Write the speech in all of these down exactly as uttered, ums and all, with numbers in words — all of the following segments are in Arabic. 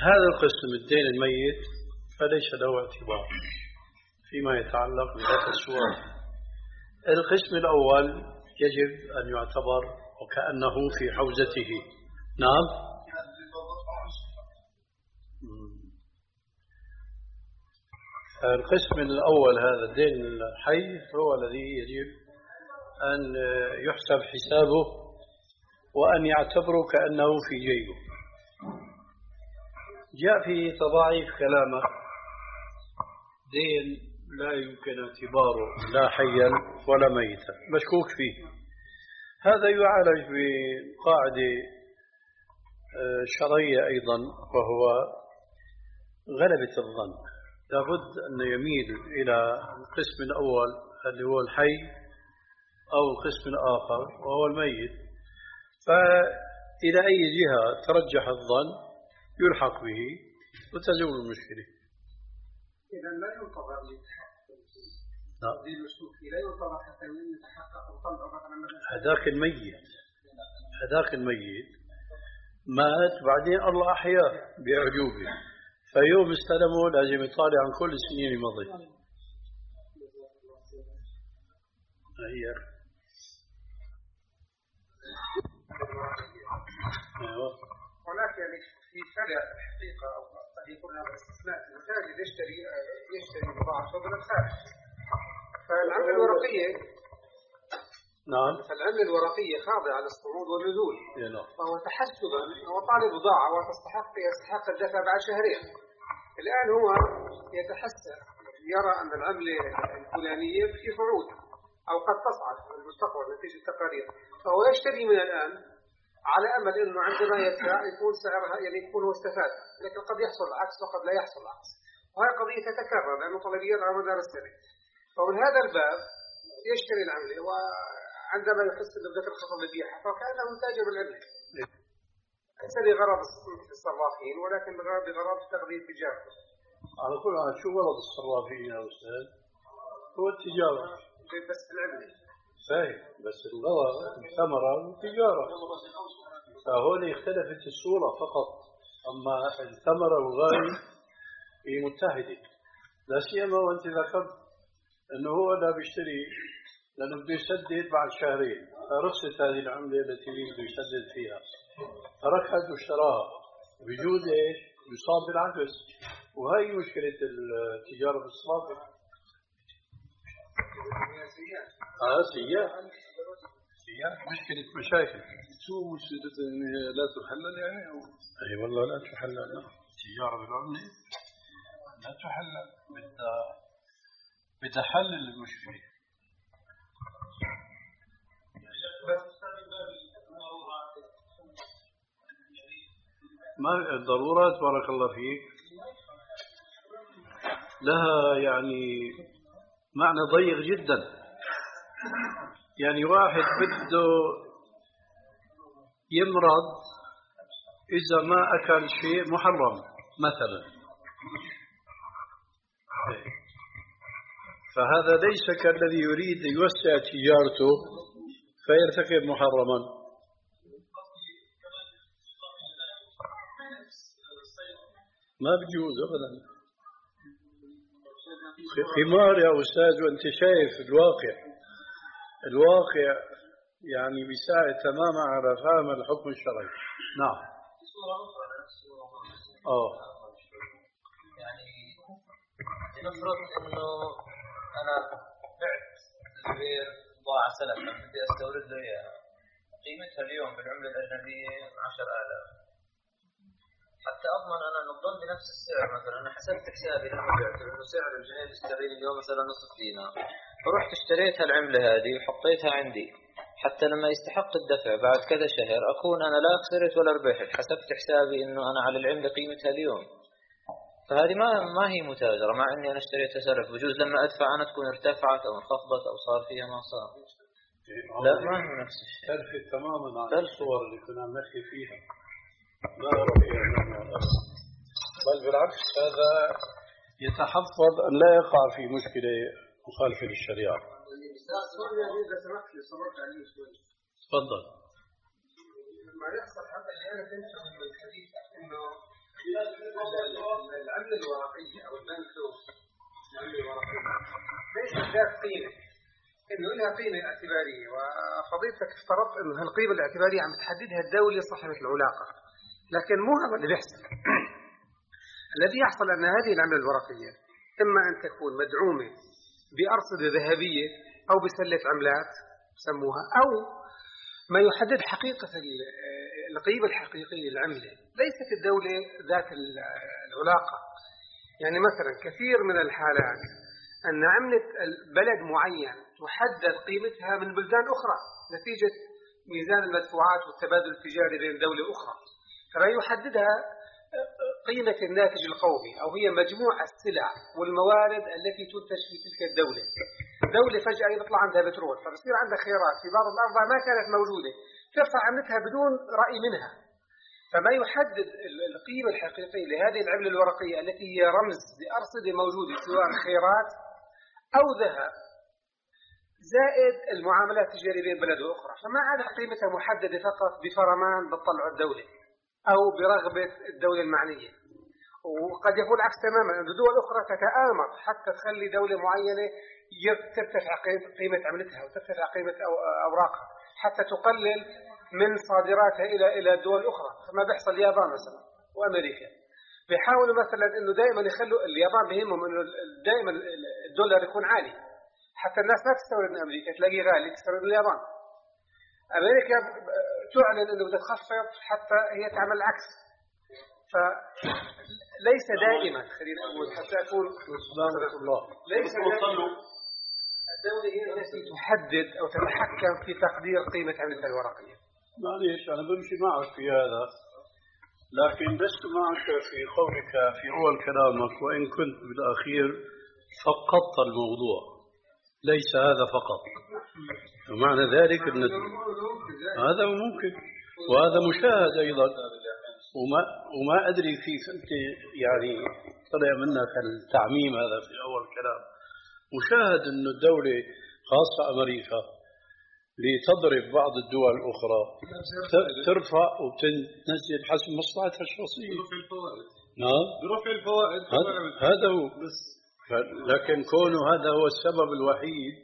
هذا القسم الدين الميت فليس له اعتبار فيما يتعلق بهذا السؤال. القسم الأول يجب أن يعتبر وكأنه في حوزته. نعم. القسم الأول هذا الدين الحي هو الذي يجب أن يحسب حسابه وأن يعتبره كأنه في جيبه. جاء في تضاعيف كلامه دين لا يمكن اعتباره لا حيا ولا ميتا مشكوك فيه. هذا يعالج بقاعدة شرعية أيضا وهو غلبة الظن. لابد أن يميل إلى القسم الأول اللي هو الحي أو القسم الآخر وهو الميت، فإلى أي جهة ترجح الظن يلحق به وتزول المشكلة. إذا لا ينتظر للتحقق لا ينتظر حتى يتحقق القلب هذاك الميت هذاك الميت مات بعدين الله أحياه بأعجوبه، فيوم استلموا لازم يطالع عن كل السنين الماضية. هي هناك يعني في فرع الحقيقة أو قد يكون هذا استثناء المتاجر يشتري يشتري بضاعة من الخارج، فالعملة الورقية نعم فالعملة الورقية خاضعة للصعود والنزول، فهو تحسبا هو طالب بضاعة وتستحق يستحق الدفع بعد شهرين. الآن هو يتحسب يرى أن العملة الفلانية في صعود أو قد تصعد في المستقبل نتيجة التقارير، فهو يشتري من الآن على أمل أنه عندما يدفع يكون سعرها يعني يكون هو استفاد، لكن قد يحصل العكس وقد لا يحصل العكس، وهذه قضية تتكرر لأنه طلبيات على مدار السنة. فمن هذا الباب يشتري العملة وعندما يحس ببدأ الخطر لبيعها فكأنه متاجر بالعملة، ليس لغرض الصرافين ولكن بغرض تغذية تجارته. على كل حال شو غرض الصرافين يا أستاذ؟ هو التجارة بس العملة صحيح، بس الغرض الثمرة والتجارة، فهون اختلفت الصورة فقط، أما الثمرة والغاية هي متحدة. لا سيما وأنت ذكرت أنه هو لا بيشتري لأنه بده يسدد بعد شهرين، فرخصت هذه العملة التي بده يسدد فيها، تركها واشتراها، بجوز ايش؟ يصاب بالعكس، وهي مشكلة التجارة بالصرافة. اه سياح سياح مشكلة مشاكل. شو مشكلة إنها لا تحلل يعني أو؟ أي والله لا تحلل، لا التجارة بالعملة لا تحلل، بدها بدها حل المشكلة. ما الضرورات بارك الله فيك لها يعني معنى ضيق جدا. يعني واحد بده يمرض إذا ما أكل شيء محرم مثلا، فهذا ليس كالذي يريد يوسع تجارته فيرتكب محرما. ما بيجوز أبدا. خمار يا أستاذ، وأنت شايف الواقع الواقع يعني بيساعد تماما على فهم الحكم الشرعي. نعم. اه يعني نفرض انه انا بعت البير ضاع سلف بدي استورد له اياها، قيمتها اليوم بالعمله الاجنبيه عشرة آلاف، حتى اضمن انا انه تضل بنفس السعر. مثلا انا حسبت حسابي لما بعته انه سعر الجنيه الاسترليني اليوم مثلا نصف دينار، فرحت اشتريت العمله هذه وحطيتها عندي حتى لما يستحق الدفع بعد كذا شهر أكون أنا لا خسرت ولا ربحت، حسبت حسابي إنه أنا على العملة قيمتها اليوم. فهذه ما ما هي متاجرة، مع إني أنا اشتريتها سلف، بجوز لما أدفع أنا تكون ارتفعت أو انخفضت أو صار فيها ما صار. لا ما هو نفس الشيء. تلفت تماما عن الصور اللي كنا نحكي فيها، ما رأيي بل بالعكس هذا يتحفظ أن لا يقع في مشكلة مخالفة للشريعة. تفضل. ما يحصل حتى اللي أنا فهمت من الحديث إنه العملة الورقية أو البنكنوت العملة الورقية ليست ذات قيمة، إنه لها قيمة اعتبارية، وفضيلتك افترضت إنه هالقيمة الاعتبارية عم تحددها الدولة صاحبة العلاقة، لكن مو هذا اللي بيحصل. الذي يحصل أن هذه العملة الورقية إما أن تكون مدعومة بأرصدة ذهبية أو بسلة عملات سموها، أو ما يحدد حقيقة القيمة الحقيقية للعملة ليست الدولة ذات العلاقة. يعني مثلا كثير من الحالات أن عملة بلد معين تحدد قيمتها من بلدان أخرى نتيجة ميزان المدفوعات والتبادل التجاري بين دولة أخرى، فلا يحددها قيمة الناتج القومي، أو هي مجموع السلع والموارد التي تنتج في تلك الدولة. دولة فجأة يطلع عندها بترول، فبصير عندها خيرات في بعض الأرض ما كانت موجودة، ترفع عملتها بدون رأي منها. فما يحدد القيمة الحقيقية لهذه العملة الورقية التي هي رمز لأرصدة موجودة سواء خيرات أو ذهب، زائد المعاملات التجارية بين بلد وأخرى، فما عاد قيمتها محددة فقط بفرمان بتطلع الدولة أو برغبة الدولة المعنية. وقد يكون العكس تماما، أن دول أخرى تتآمر حتى تخلي دولة معينة ترتفع قيمة عملتها وترتفع قيمة أوراقها حتى تقلل من صادراتها إلى إلى الدول الأخرى. كما بيحصل اليابان مثلا وأمريكا، بيحاولوا مثلا إنه دائما يخلوا اليابان بهمهم إنه دائما الدولار يكون عالي حتى الناس ما تستورد من أمريكا، تلاقيه غالي تستورد من اليابان. أمريكا تعلن إنه بدها تخفض حتى هي تعمل العكس. فليس دائما خلينا نقول حتى أكون سبحان الله ليس دائما الدولة هي التي تحدد أو تتحكم في تقدير قيمة عملتها الورقية. معليش أنا بمشي معك في هذا، لكن لست معك في قولك في أول كلامك وإن كنت بالأخير فقدت الموضوع. ليس هذا فقط، ومعنى ذلك أن هذا ممكن وهذا مشاهد أيضا، وما وما أدري كيف أنت يعني طلع منك التعميم هذا في أول كلام. مشاهد أن الدولة خاصة أمريكا لتضرب بعض الدول الأخرى ترفع وتنزل حسب مصلحتها الشخصية. نعم برفع الفوائد هذا هو. لكن كونه هذا هو السبب الوحيد،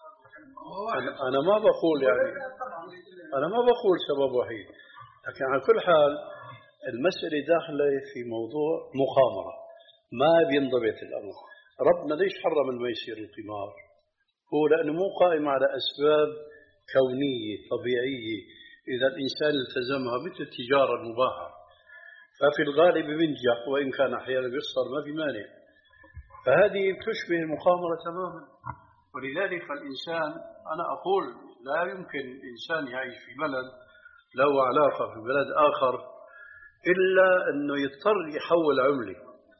أنا ما بقول يعني أنا ما بقول سبب وحيد، لكن على كل حال المسألة داخلة في موضوع مخامرة ما بينضبط الأمر. ربنا ليش حرم الميسر القمار؟ هو لأنه مو قائم على أسباب كونية طبيعية إذا الإنسان التزمها مثل التجارة المباحة، ففي الغالب بينجح وإن كان أحيانا بيخسر ما في مانع. فهذه تشبه المخامرة تماما. ولذلك الإنسان أنا أقول لا يمكن إنسان يعيش في بلد له علاقة في بلد آخر إلا أنه يضطر يحول عملة،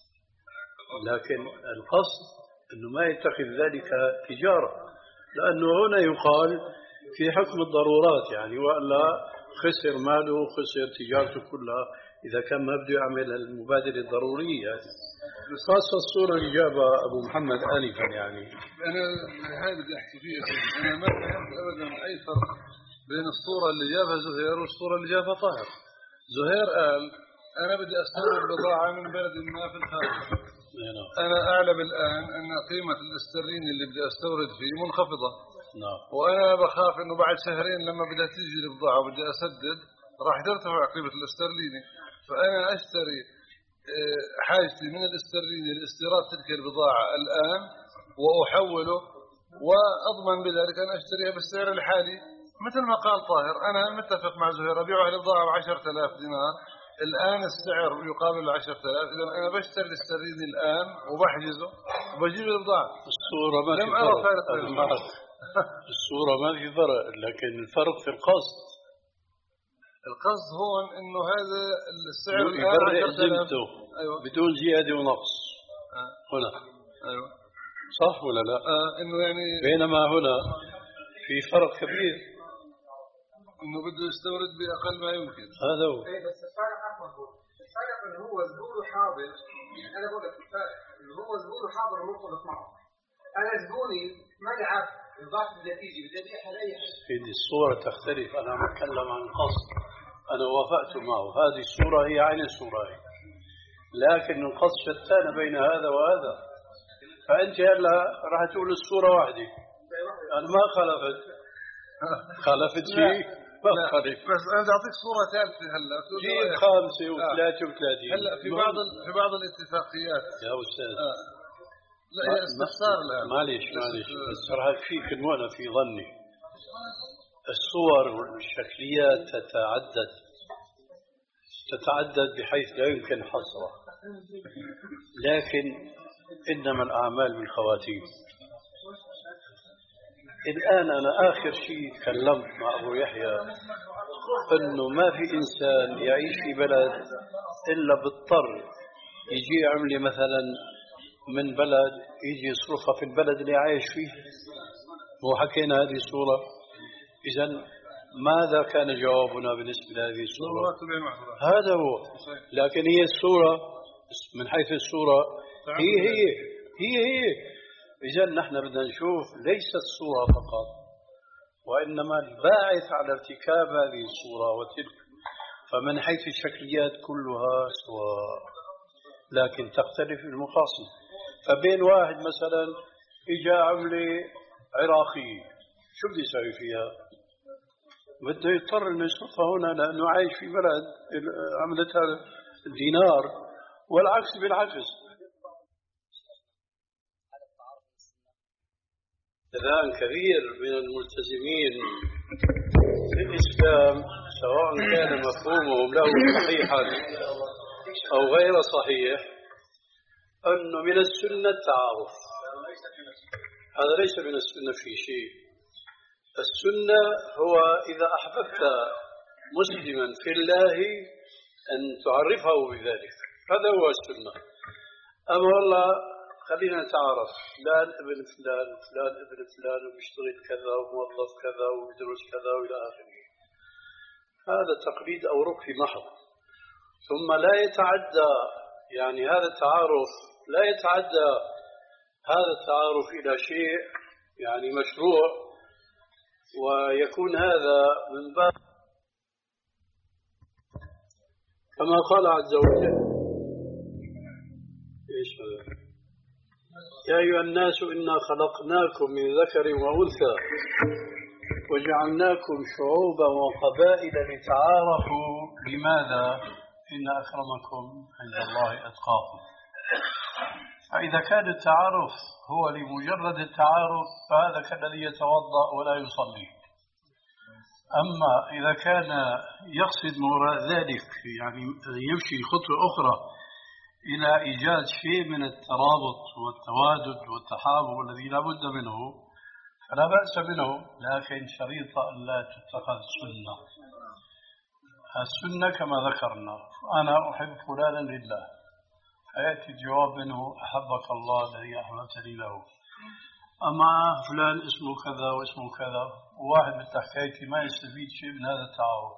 لكن القصد أنه ما يتخذ ذلك تجارة، لأنه هنا يقال في حكم الضرورات يعني، وإلا خسر ماله خسر تجارته كلها إذا كان ما بده يعمل المبادرة الضرورية يعني. خاصة الصورة اللي جابها أبو محمد آنفا يعني أنا هذا بدي أحكي فيها. أنا ما فهمت أبدا أي فرق بين الصورة اللي جابها زهير والصورة اللي جابها طاهر. زهير قال أنا بدي أستورد بضاعة من بلد ما في الخارج، أنا أعلم الآن أن قيمة الاسترليني اللي بدي أستورد فيه منخفضة، وأنا بخاف إنه بعد شهرين لما بدها تيجي البضاعة وبدي أسدد راح ترتفع قيمة الاسترليني، فأنا أشتري حاجتي من الاسترليني لاستيراد تلك البضاعة الآن وأحوله، وأضمن بذلك أن أشتريها بالسعر الحالي. مثل ما قال طاهر أنا متفق مع زهير، أبيعها البضاعة بعشرة آلاف دينار، الآن السعر يقابل عشرة آلاف، إذا أنا بشتري الاسترليني الآن وبحجزه وبجيب البضاعة. الصورة ما في فرق الصورة ما في فرق، لكن الفرق في القصد. القصد هون إنه هذا السعر يبرئ ذمته أيوة. بدون زيادة ونقص آه. هنا أيوة. صح ولا لا؟ آه. إنه يعني بينما هنا في فرق كبير، إنه بده يستورد بأقل ما يمكن. هذا هو. بس الفرق أقوى، الفرق إنه هو زبون حاضر. أنا بقول لك الفرق إنه هو زبون حاضر مرتبط معه. أنا زبوني ما يعرف الضغط النتيجي بدي أبيعها لأي حد. هذه الصورة تختلف، أنا أتكلم عن القصد. أنا وافقت معه، هذه الصورة هي عين الصورة هي. لكن القصد شتان بين هذا وهذا. فأنت هلا راح تقول الصورة واحدة، أنا ما خالفت خالفت شيء ما خالف، بس أنا أعطيك صورة ثالثة هلا جيب خامسة وثلاثة وثلاثين. هلا في بعض في بعض الاتفاقيات يا أستاذ آه. لا هي استفسار الآن، معلش معلش بس راح أكفيك وأنا في ظني الصور والشكليات تتعدد تتعدد بحيث لا يمكن حصرها، لكن إنما الأعمال بالخواتيم. الآن أنا آخر شيء تكلمت مع أبو يحيى أنه ما في إنسان يعيش في بلد إلا بالضطر يجي عملة مثلا من بلد يجي يصرفها في البلد اللي عايش فيه. مو حكينا هذه الصورة؟ إذن ماذا كان جوابنا بالنسبة لهذه الصورة؟ هذا هو. لكن هي الصورة من حيث الصورة هي هي هي هي إذن نحن بدنا نشوف ليس الصورة فقط، وإنما الباعث على ارتكاب هذه الصورة وتلك. فمن حيث الشكليات كلها سواء، لكن تختلف المقاصد. فبين واحد مثلا إجا عملة عراقية شو بده يسوي فيها؟ بده يضطر انه يصرفها هنا لانه عايش في بلد عملتها الدينار، والعكس بالعكس. اذان كبير من الملتزمين في الاسلام سواء كان مفهومهم له صحيحا او غير صحيح انه من السنه التعارف. هذا ليس من السنه في شيء. السنة هو إذا أحببت مسلما في الله أن تعرفه بذلك، هذا هو السنة. أما والله خلينا نتعرف فلان ابن فلان فلان ابن فلان وبيشتغل كذا وموظف كذا ويدرس كذا وإلى آخره، هذا تقليد أو ركن محض. ثم لا يتعدى يعني هذا التعارف لا يتعدى هذا التعارف إلى شيء يعني مشروع، ويكون هذا من باب كما قال عز وجل إيش هذا؟ يا أيها الناس إنا خلقناكم من ذكر وأنثى وجعلناكم شعوبا وقبائل لتعارفوا. لماذا؟ إن أكرمكم عند الله أتقاكم. فإذا كان التعارف هو لمجرد التعارف فهذا كالذي يتوضأ ولا يصلي. أما إذا كان يقصد وراء ذلك يعني يمشي خطوة أخرى إلى إيجاد شيء من الترابط والتوادد والتحابب الذي لا بد منه فلا بأس منه، لكن شريط أن لا تتخذ سنة. السنة كما ذكرنا أنا أحب فلانا لله، فيأتي الجواب منه أحبك الله الذي أحببتني له. أما فلان اسمه كذا واسمه كذا وواحد من حكايتي ما يستفيد شيء من هذا التعارف.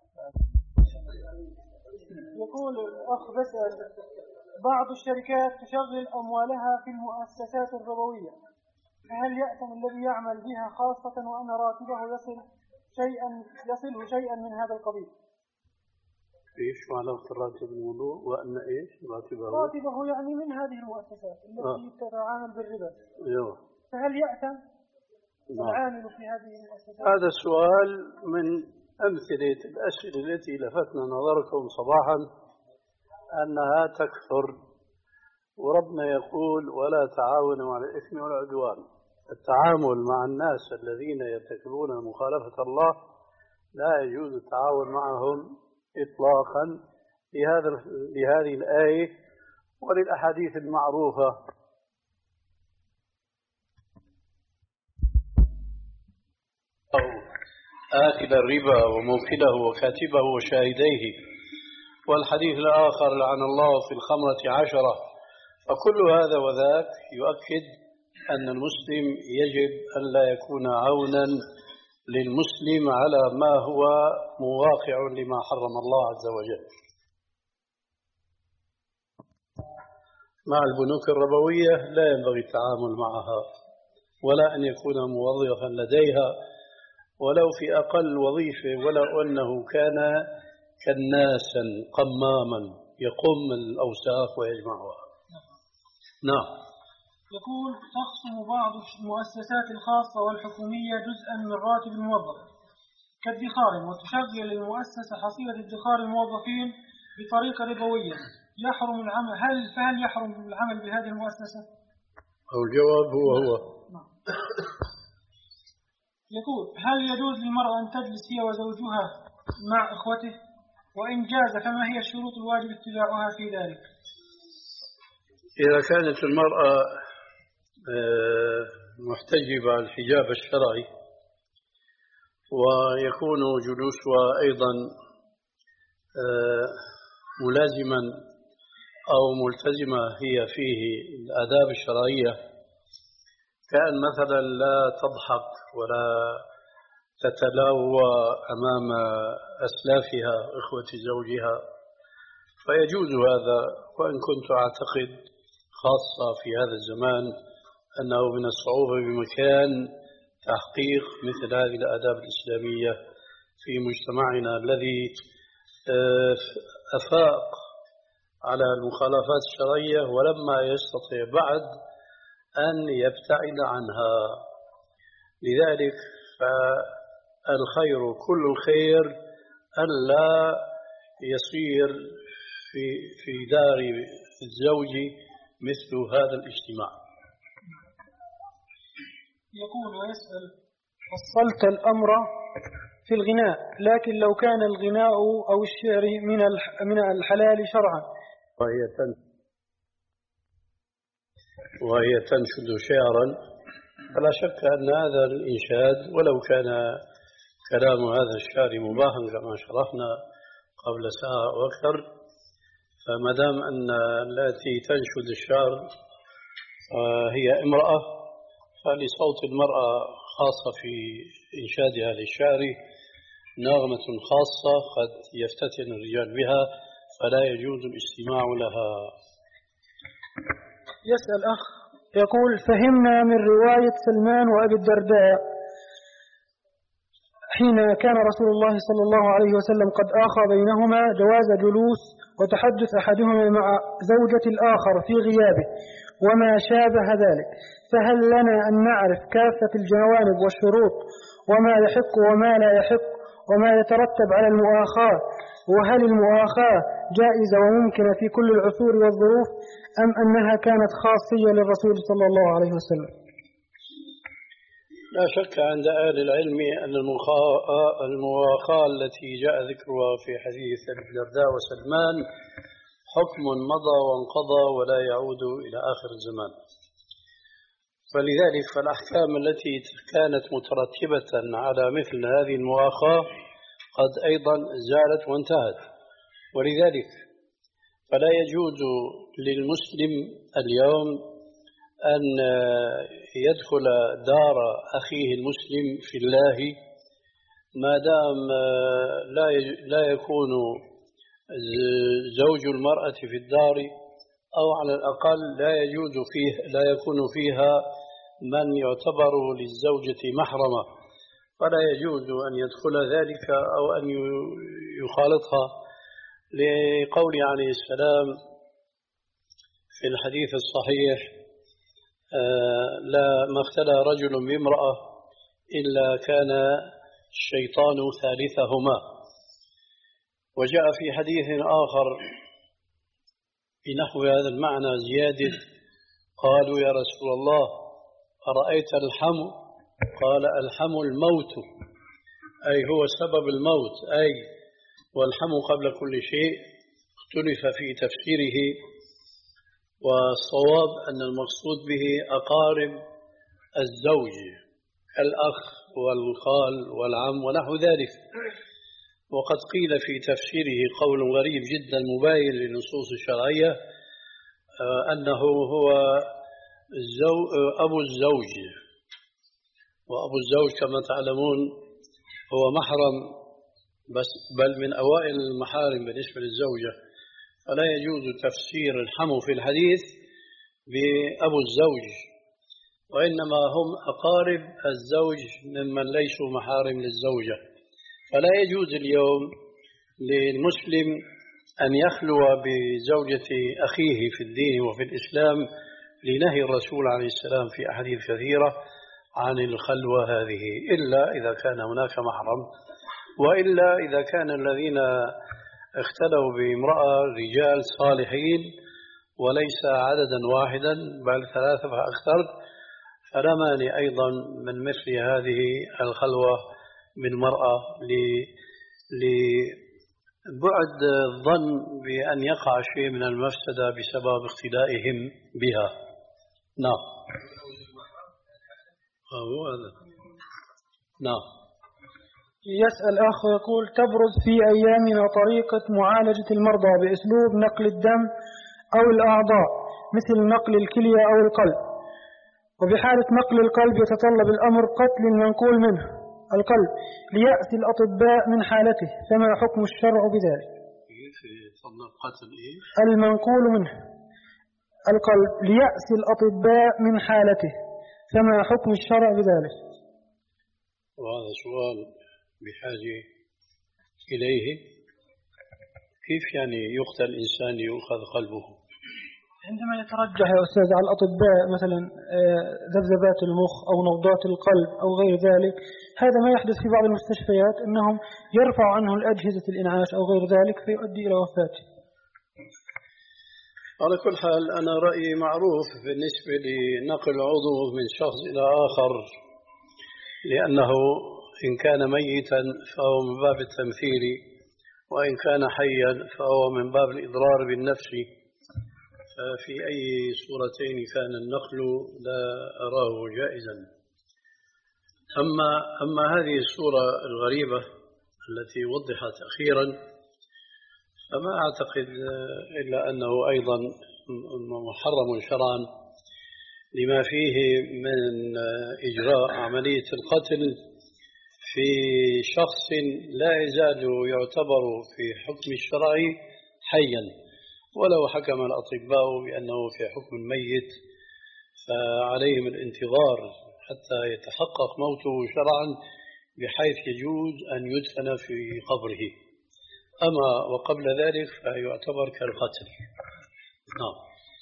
يقول الأخ بسأل بعض الشركات تشغل أموالها في المؤسسات الربوية، فهل يأثم الذي يعمل بها خاصة وأن راتبه يصل شيئا يصله شيئا من هذا القبيل؟ إيش علاقة الراتب بالموضوع؟ وأن إيش راتبه؟ راتبه يعني من هذه المؤسسات التي آه. تتعامل بالربا. أيوه. فهل يأثم العامل في هذه المؤسسات؟ هذا السؤال من أمثلة الأسئلة التي لفتنا نظركم صباحا أنها تكثر، وربنا يقول ولا تعاونوا على الإثم والعدوان. التعامل مع الناس الذين يرتكبون مخالفة الله لا يجوز التعاون معهم إطلاقا لهذا لهذه الآية وللأحاديث المعروفة. آكل الربا وموكله وكاتبه وشاهديه، والحديث الآخر لعن الله في الخمرة عشرة. فكل هذا وذاك يؤكد أن المسلم يجب أن لا يكون عونا للمسلم على ما هو مواقع لما حرم الله عز وجل. مع البنوك الربوية لا ينبغي التعامل معها ولا أن يكون موظفا لديها ولو في أقل وظيفة، ولو أنه كان كناسا قماما يقوم الأوساخ ويجمعها. نعم. يقول: تخصم بعض المؤسسات الخاصة والحكومية جزءا من راتب الموظف كادخار، وتشغل المؤسسة حصيلة ادخار الموظفين بطريقة ربوية، يحرم العمل هل فهل يحرم العمل بهذه المؤسسة؟ أو الجواب هو هو. نعم. يقول: هل يجوز للمرأة أن تجلس هي وزوجها مع إخوته؟ وإن جاز فما هي الشروط الواجب اتباعها في ذلك؟ إذا كانت المرأة محتجبة الحجاب الشرعي ويكون جلوسها أيضا ملازما أو ملتزمة هي فيه الآداب الشرعية، كأن مثلا لا تضحك ولا تتلاوى أمام أسلافها إخوة زوجها، فيجوز هذا. وإن كنت أعتقد خاصة في هذا الزمان أنه من الصعوبة بمكان تحقيق مثل هذه الآداب الإسلامية في مجتمعنا الذي أفاق على المخالفات الشرعية ولما يستطيع بعد أن يبتعد عنها. لذلك فالخير كل الخير أن لا يصير في في دار الزوج مثل هذا الاجتماع. يقول ويسأل: فصلت الأمر في الغناء، لكن لو كان الغناء أو الشعر من من الحلال شرعا وهي تنشد وهي تنشد شعرا، فلا شك أن هذا الإنشاد ولو كان كلام هذا الشعر مباحا كما شرحنا قبل ساعة أو أكثر، فما دام أن التي تنشد الشعر هي امرأة، فلصوت المرأة خاصة في إنشادها للشعر نغمة خاصة قد يفتتن الرجال بها، فلا يجوز الاستماع لها. يسأل أخ يقول: فهمنا من رواية سلمان وأبي الدرداء حين كان رسول الله صلى الله عليه وسلم قد آخى بينهما جواز جلوس وتحدث أحدهما مع زوجة الآخر في غيابه وما شابه ذلك، فهل لنا أن نعرف كافة الجوانب والشروط وما يحق وما لا يحق وما يترتب على المؤاخاة، وهل المؤاخاة جائزة وممكنة في كل العصور والظروف أم أنها كانت خاصية للرسول صلى الله عليه وسلم؟ لا شك عند أهل العلم أن المؤاخاة التي جاء ذكرها في حديث الدرداء وسلمان حكم مضى وانقضى ولا يعود إلى آخر الزمان، فلذلك فالأحكام التي كانت مترتبة على مثل هذه المؤاخاة قد أيضا زالت وانتهت. ولذلك فلا يجوز للمسلم اليوم أن يدخل دار أخيه المسلم في الله ما دام لا يكون زوج المرأة في الدار، أو على الأقل لا يجوز فيه لا يكون فيها من يعتبر للزوجة محرمة، فلا يجوز أن يدخل ذلك أو أن يخالطها، لقول عليه السلام في الحديث الصحيح: لا ما اختلى رجل بامرأة إلا كان الشيطان ثالثهما. وجاء في حديث آخر بنحو هذا المعنى زيادة: قالوا يا رسول الله أرأيت الحم؟ قال: الحم الموت، أي هو سبب الموت، أي والحم قبل كل شيء. اختلف في تفسيره، والصواب أن المقصود به أقارب الزوج كالأخ والخال والعم ونحو ذلك. وقد قيل في تفسيره قول غريب جدا مباين للنصوص الشرعية، أنه هو أبو الزوج، وأبو الزوج كما تعلمون هو محرم بس بل من أوائل المحارم بالنسبة للزوجة، فلا يجوز تفسير الحم في الحديث بأبو الزوج، وإنما هم أقارب الزوج ممن ليسوا محارم للزوجة. فلا يجوز اليوم للمسلم أن يخلو بزوجة أخيه في الدين وفي الإسلام لنهي الرسول عليه السلام في أحاديث كثيرة عن الخلوة هذه، إلا إذا كان هناك محرم، وإلا إذا كان الذين اختلوا بامرأة رجال صالحين وليس عددا واحدا بل ثلاثة فأكثر، فلا مانع أيضا من مثل هذه الخلوة بالمرأة لبعد الظن بأن يقع شيء من المفسدة بسبب اختلائهم بها. نعم. هذا نعم. يسأل أخ يقول: تبرز في أيامنا طريقة معالجة المرضى بأسلوب نقل الدم أو الأعضاء مثل نقل الكلية أو القلب، وبحالة نقل القلب يتطلب الأمر قتل المنقول منه القلب ليأتي الأطباء من حالته، فما حكم الشرع بذلك؟ المنقول منه القلب ليأتي الأطباء من حالته، فما حكم الشرع بذلك؟ وهذا سؤال بحاجة إليه. كيف يعني يقتل إنسان يؤخذ قلبه؟ عندما يترجح يا أستاذ على الأطباء مثلا ذبذبات المخ أو نبضات القلب أو غير ذلك، هذا ما يحدث في بعض المستشفيات أنهم يرفع عنه الأجهزة الإنعاش أو غير ذلك فيؤدي إلى وفاته. على كل حال أنا رأيي معروف بالنسبة لنقل عضو من شخص إلى آخر، لأنه إن كان ميتا فهو من باب التمثيل، وإن كان حيا فهو من باب الإضرار بالنفس، ففي أي صورتين كان النقل لا أراه جائزا. أما, أما هذه الصورة الغريبة التي وضحت أخيرا فما أعتقد إلا أنه أيضا محرم شرعا لما فيه من إجراء عملية القتل في شخص لا يزال يعتبر في حكم الشرع حيا، ولو حكم الأطباء بأنه في حكم الميت فعليهم الانتظار حتى يتحقق موته شرعا بحيث يجوز أن يدفن في قبره، أما وقبل ذلك فيعتبر كالقتل. نعم.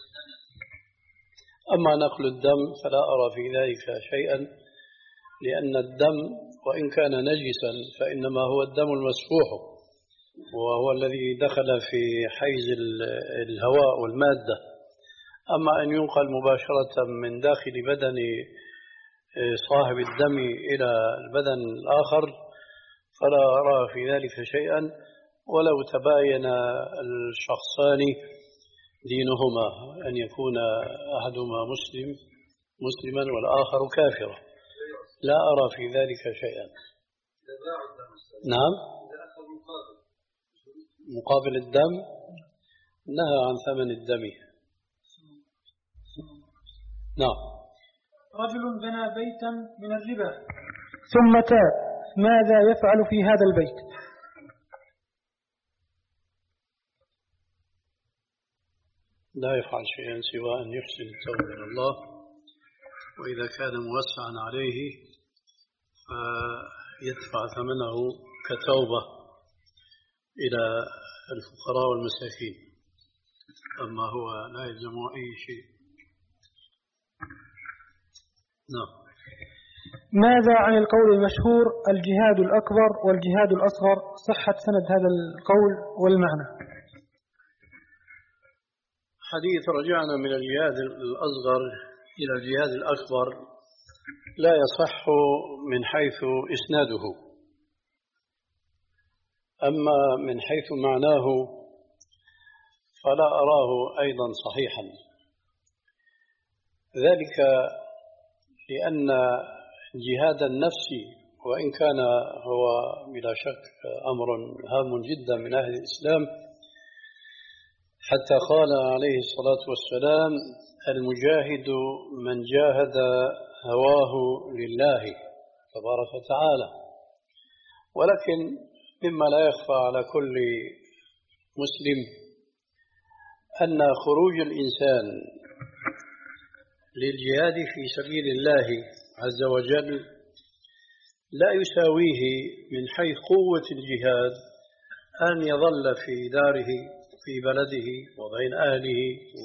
أما نقل الدم فلا أرى في ذلك شيئا، لأن الدم وإن كان نجسا فإنما هو الدم المسفوح، وهو الذي دخل في حيز الهواء والمادة. أما أن ينقل مباشرة من داخل بدن صاحب الدم إلى البدن الآخر فلا أرى في ذلك شيئا، ولو تباين الشخصان دينهما، أن يكون أحدهما مسلم مسلما والآخر كافرا، لا أرى في ذلك شيئا. نعم. مقابل الدم نهى عن ثمن الدم. نعم. رجل بنى بيتا من الربا ثم تاب، ماذا يفعل في هذا البيت؟ لا يفعل شيئا سوى أن يحسن التوبة إلى الله، وإذا كان موسعا عليه فيدفع ثمنه كتوبة إلى الفقراء والمساكين، أما هو لا يلزم أي شيء. نعم. ماذا عن القول المشهور الجهاد الأكبر والجهاد الأصغر؟ صحة سند هذا القول والمعنى. حديث رجعنا من الجهاد الأصغر إلى الجهاد الأكبر لا يصح من حيث إسناده، أما من حيث معناه فلا أراه أيضا صحيحا، ذلك لأن جهاد النفس وإن كان هو بلا شك أمر هام جدا من أهل الإسلام، حتى قال عليه الصلاة والسلام: المجاهد من جاهد هواه لله تبارك وتعالى. ولكن مما لا يخفى على كل مسلم أن خروج الإنسان للجهاد في سبيل الله عز وجل لا يساويه من حيث قوة الجهاد أن يظل في داره في بلده وبين أهله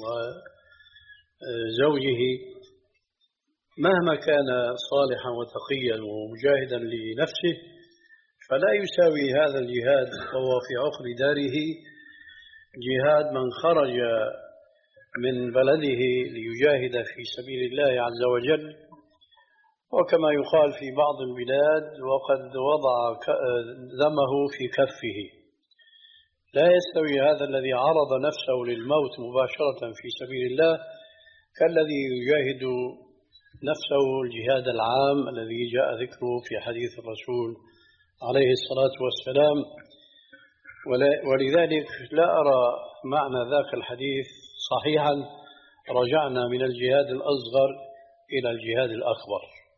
وزوجه مهما كان صالحا وتقيا ومجاهدا لنفسه فلا يساوي هذا الجهاد وهو في عقر داره جهاد من خرج من بلده ليجاهد في سبيل الله عز وجل، وكما يقال في بعض البلاد وقد وضع دمه في كفه. لا يستوي هذا الذي عرض نفسه للموت مباشرة في سبيل الله كالذي يجاهد نفسه الجهاد العام الذي جاء ذكره في حديث الرسول عليه الصلاة والسلام. ولذلك لا أرى معنى ذاك الحديث صحيحا رجعنا من الجهاد الأصغر إلى الجهاد الأكبر.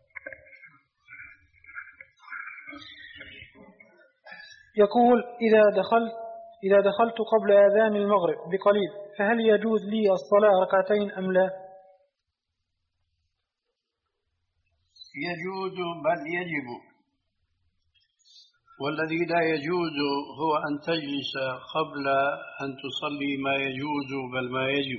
يقول إذا دخلت إذا دخلت قبل أذان المغرب بقليل فهل يجوز لي الصلاة ركعتين أم لا؟ يجوز بل يجب، والذي لا يجوز هو أن تجلس قبل أن تصلي ما يجوز بل ما يجب،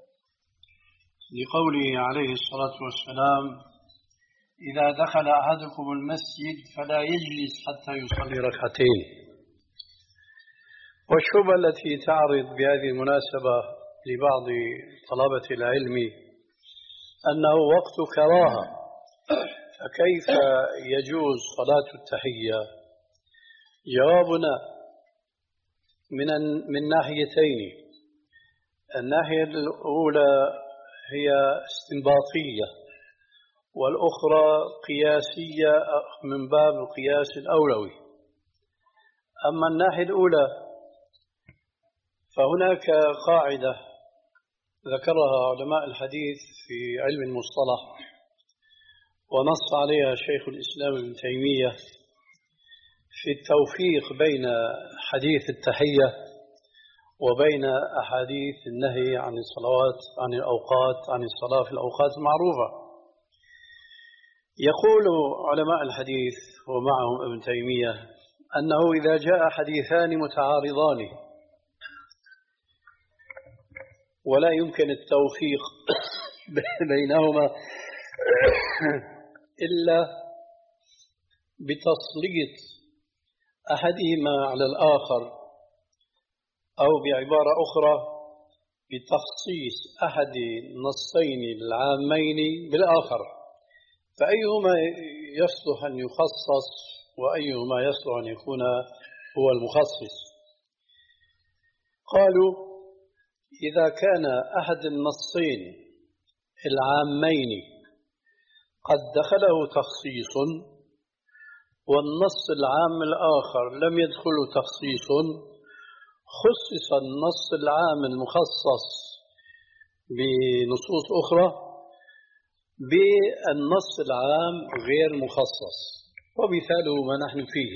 لقوله عليه الصلاة والسلام إذا دخل أحدكم المسجد فلا يجلس حتى يصلي ركعتين. والشبهة التي تعرض بهذه المناسبة لبعض طلبة العلم أنه وقت كراهة، فكيف يجوز صلاة التحية؟ جوابنا من من ناحيتين. الناحية الأولى هي استنباطية، والأخرى قياسية من باب القياس الأولوي. أما الناحية الأولى فهناك قاعدة ذكرها علماء الحديث في علم المصطلح ونص عليها شيخ الإسلام ابن تيمية في التوفيق بين حديث التحية وبين أحاديث النهي عن الصلوات عن الأوقات عن الصلاة في الأوقات المعروفة. يقول علماء الحديث ومعهم ابن تيمية أنه إذا جاء حديثان متعارضان ولا يمكن التوفيق بينهما إلا بتسليط أحدهما على الآخر، أو بعبارة أخرى بتخصيص أحد النصين العامين بالآخر، فأيهما يصلح أن يخصص وأيهما يصلح أن يكون هو المخصص؟ قالوا إذا كان أحد النصين العامين قد دخله تخصيص والنص العام الآخر لم يدخله تخصيص، خصص النص العام المخصص بنصوص أخرى بالنص العام غير مخصص. ومثاله ما نحن فيه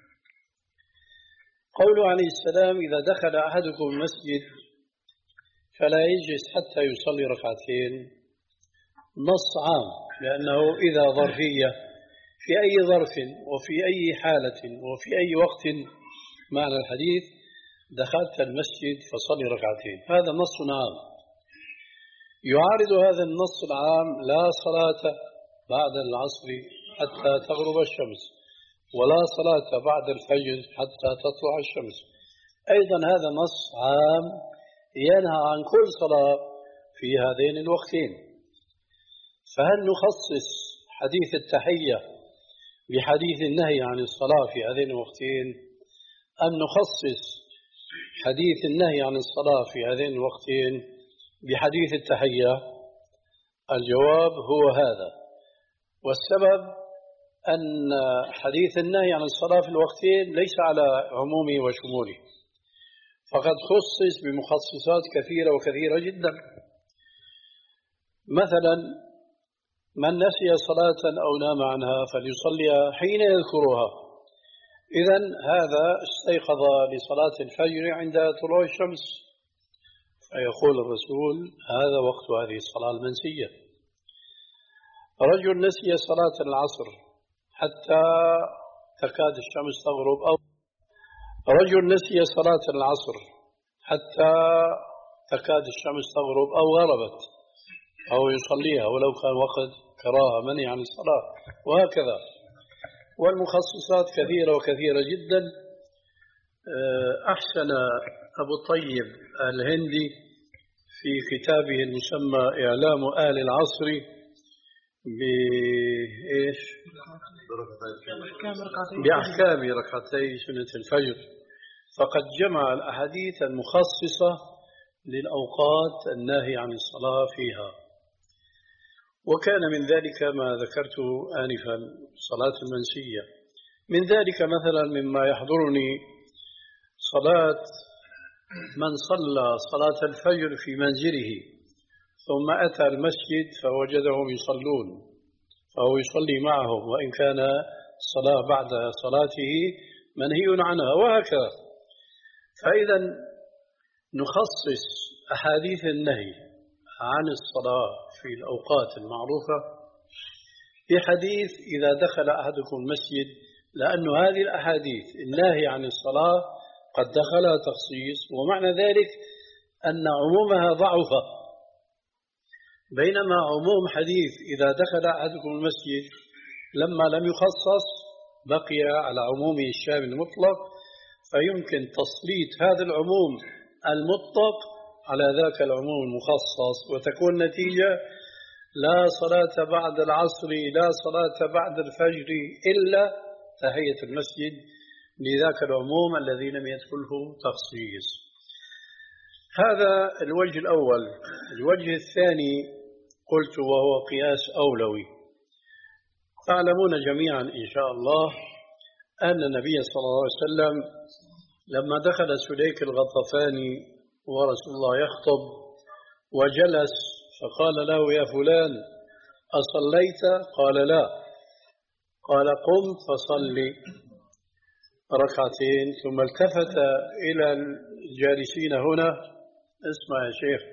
قوله عليه السلام إذا دخل أحدكم المسجد فلا يجلس حتى يصلي ركعتين، نص عام، لأنه إذا ظرفية في أي ظرف وفي أي حالة وفي أي وقت معنى الحديث دخلت المسجد فصلي ركعتين، هذا نص عام. يعارض هذا النص العام لا صلاة بعد العصر حتى تغرب الشمس ولا صلاة بعد الفجر حتى تطلع الشمس، أيضا هذا نص عام ينهى عن كل صلاة في هذين الوقتين. فهل نخصص حديث التحية بحديث النهي عن الصلاة في هذين الوقتين أم نخصص حديث النهي عن الصلاة في هذين الوقتين بحديث التحية؟ الجواب هو هذا، والسبب أن حديث النهي عن الصلاة في الوقتين ليس على عمومه وشموله، فقد خصص بمخصصات كثيرة وكثيرة جدا. مثلا من نسي صلاة أو نام عنها فليصليها حين يذكرها، إذن هذا استيقظ لصلاة الفجر عند طلوع الشمس، فيقول الرسول هذا وقت هذه الصلاة المنسية. رجل نسي صلاة العصر حتى تكاد الشمس تغرب، أو رجل نسي صلاة العصر حتى تكاد الشمس تغرب أو غربت أو يصليها ولو كان وقت كراهة مني عن الصلاة وهكذا. والمخصصات كثيرة وكثيرة جدا. أحسن أبو الطيب الهندي في كتابه المسمى إعلام آل العصر بإيش؟ بأحكام ركعتي سنة الفجر، فقد جمع الأحاديث المخصصة للأوقات الناهي عن الصلاة فيها. وكان من ذلك ما ذكرت آنفا صلاة المنسية. من ذلك مثلا مما يحضرني صلاة من صلى صلاة الفجر في منزله ثم أتى المسجد فوجدهم يصلون فهو يصلي معهم وإن كان الصلاة بعد صلاته منهي عنها وهكذا. فإذا نخصص أحاديث النهي عن الصلاة في الأوقات المعروفة بحديث إذا دخل أحدكم المسجد، لأن هذه الأحاديث النهي عن الصلاة قد دخلها تخصيص، ومعنى ذلك أن عمومها ضعفة، بينما عموم حديث إذا دخل أحدكم المسجد لما لم يخصص بقي على عمومه الشامل المطلق، فيمكن تسليط هذا العموم المطلق على ذاك العموم المخصص، وتكون نتيجة لا صلاة بعد العصر لا صلاة بعد الفجر إلا تحية المسجد لذاك العموم الذي لم يدخله تخصيص. هذا الوجه الأول. الوجه الثاني قلت وهو قياس أولوي. تعلمون جميعا إن شاء الله أن النبي صلى الله عليه وسلم لما دخل سليك الغطفاني ورسول الله يخطب وجلس فقال له يا فلان أصليت؟ قال لا. قال قم فصلي ركعتين. ثم التفت إلى الجالسين هنا، اسمع يا شيخ،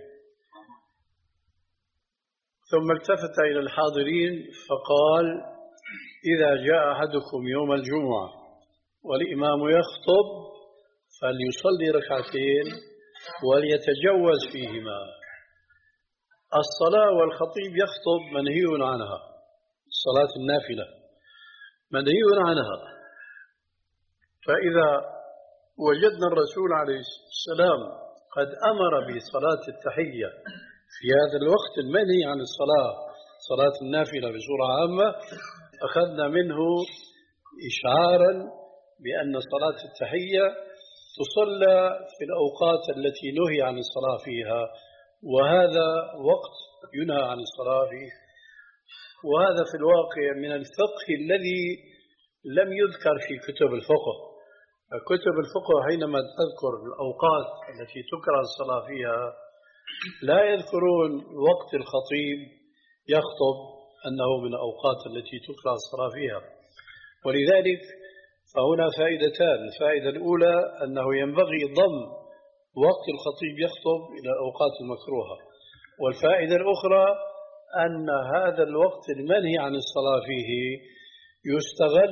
ثم التفت إلى الحاضرين فقال إذا جاء أحدكم يوم الجمعة والإمام يخطب فليصلي ركعتين وليتجوز فيهما. الصلاة والخطيب يخطب منهي عنها، الصلاة النافلة منهي عنها. فإذا وجدنا الرسول عليه السلام قد أمر بصلاة التحية في هذا الوقت المنهي عن الصلاة صلاة النافلة بصورة عامة، أخذنا منه إشعارا بأن صلاة التحية تصلى في الأوقات التي نهي عن الصلاة فيها، وهذا وقت ينهى عن الصلاة فيه. وهذا في الواقع من الفقه الذي لم يذكر في كتب الفقه. كتب الفقه حينما تذكر الأوقات التي تكره الصلاة فيها لا يذكرون وقت الخطيب يخطب أنه من الأوقات التي تكره الصلاة فيها. ولذلك فهنا فائدتان. الفائدة الأولى أنه ينبغي ضم وقت الخطيب يخطب إلى الأوقات المكروهة، والفائدة الأخرى أن هذا الوقت المنهي عن الصلاة فيه يستغل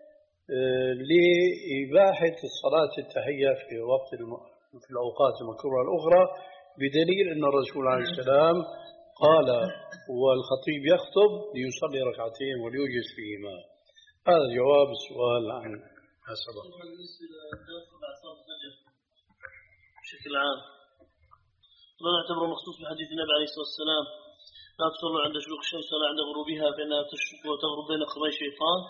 لإباحة الصلاة التحية في وقت في الأوقات المكروهة الأخرى، بدليل أن الرسول عليه السلام قال والخطيب يخطب ليصلي ركعتين وليوجز فيهما. هذا جواب السؤال عن الصلاة. بشكل عام لا نعتبره مخصوص بحديث النبي عليه الصلاة والسلام لا تصلوا عند شروق الشمس ولا عند غروبها فإنها تشرق وتغرب بين قرني شيطان.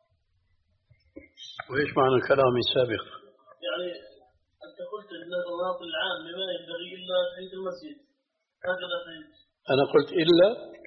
وإيش معنى الكلام السابق؟ يعني أنت قلت أن الناطق العام لما ينبغي إلا تحية المسجد، هكذا فهمت. أنا قلت إلا؟